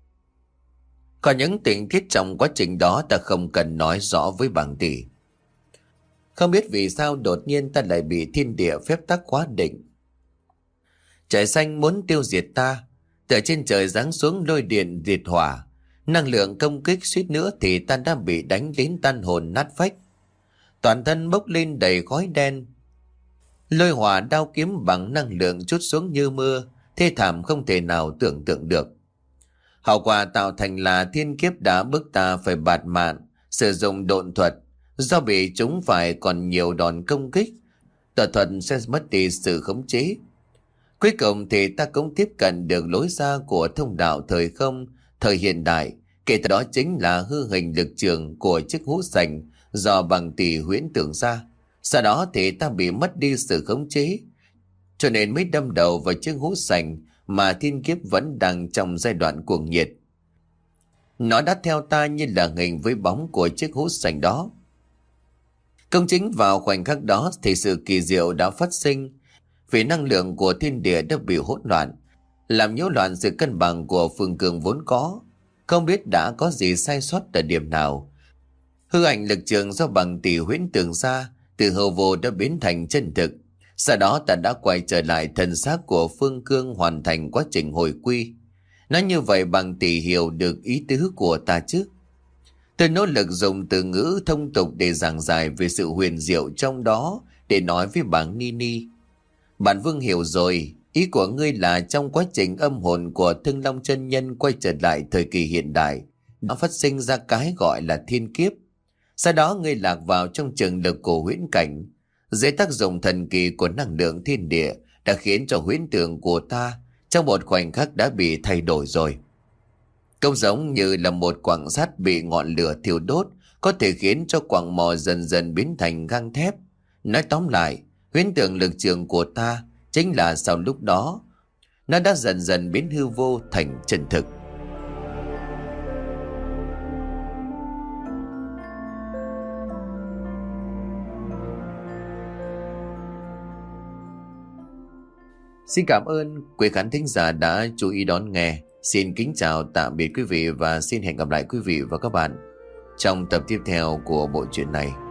Còn những tình tiết trong quá trình đó ta không cần nói rõ với bàng tỷ. Không biết vì sao đột nhiên ta lại bị thiên địa phép tắc khóa định. Trời xanh muốn tiêu diệt ta, từ trên trời giáng xuống lôi điện diệt hỏa. Năng lượng công kích suýt nữa thì ta đã bị đánh đến tan hồn nát phách. Toàn thân bốc lên đầy khói đen. Lôi hỏa đao kiếm bằng năng lượng trút xuống như mưa, thê thảm không thể nào tưởng tượng được. Hậu quả tạo thành là thiên kiếp đã bức ta phải bạt mạng, sử dụng độn thuật. Do bị chúng phải còn nhiều đòn công kích, tờ thuật sẽ mất đi sự khống chế. Cuối cùng thì ta cũng tiếp cận được lối ra của thông đạo thời không, thời hiện đại. Kể từ đó chính là hư hình lực trường của chiếc hũ sành do bàng tỷ huyễn tưởng ra. Sau đó thì ta bị mất đi sự khống chế, cho nên mới đâm đầu vào chiếc hũ sành mà thiên kiếp vẫn đang trong giai đoạn cuồng nhiệt. Nó đã theo ta như là hình với bóng của chiếc hũ sành đó. Công chính vào khoảnh khắc đó thì sự kỳ diệu đã phát sinh, vì năng lượng của thiên địa đã bị hỗn loạn, làm nhiễu loạn sự cân bằng của Phương Cương vốn có. Không biết đã có gì sai sót ở điểm nào. Hư ảnh lực trường do bàng tỷ huyễn tưởng ra từ hư vô đã biến thành chân thực. Sau đó ta đã quay trở lại thân xác của Phương Cương, hoàn thành quá trình hồi quy. Nói như vậy bằng tỷ hiểu được ý tứ của ta chứ? Tôi nỗ lực dùng từ ngữ thông tục để giảng giải về sự huyền diệu trong đó để nói với bà Nini. Bạn Vương hiểu rồi, ý của ngươi là trong quá trình âm hồn của Thương Long chân nhân quay trở lại thời kỳ hiện đại, nó phát sinh ra cái gọi là thiên kiếp. Sau đó ngươi lạc vào trong trường lực của huyễn cảnh. Dưới tác dụng thần kỳ của năng lượng thiên địa đã khiến cho huyễn tượng của ta trong một khoảnh khắc đã bị thay đổi rồi. Cũng giống như là một quặng sắt bị ngọn lửa thiêu đốt, có thể khiến cho quặng mỏ dần dần biến thành gang thép. Nói tóm lại, huyễn tượng lực trường của ta chính là sau lúc đó nó đã dần dần biến hư vô thành chân thực. Xin cảm ơn quý khán thính giả đã chú ý đón nghe. Xin kính chào tạm biệt quý vị và xin hẹn gặp lại quý vị và các bạn trong tập tiếp theo của bộ truyện này.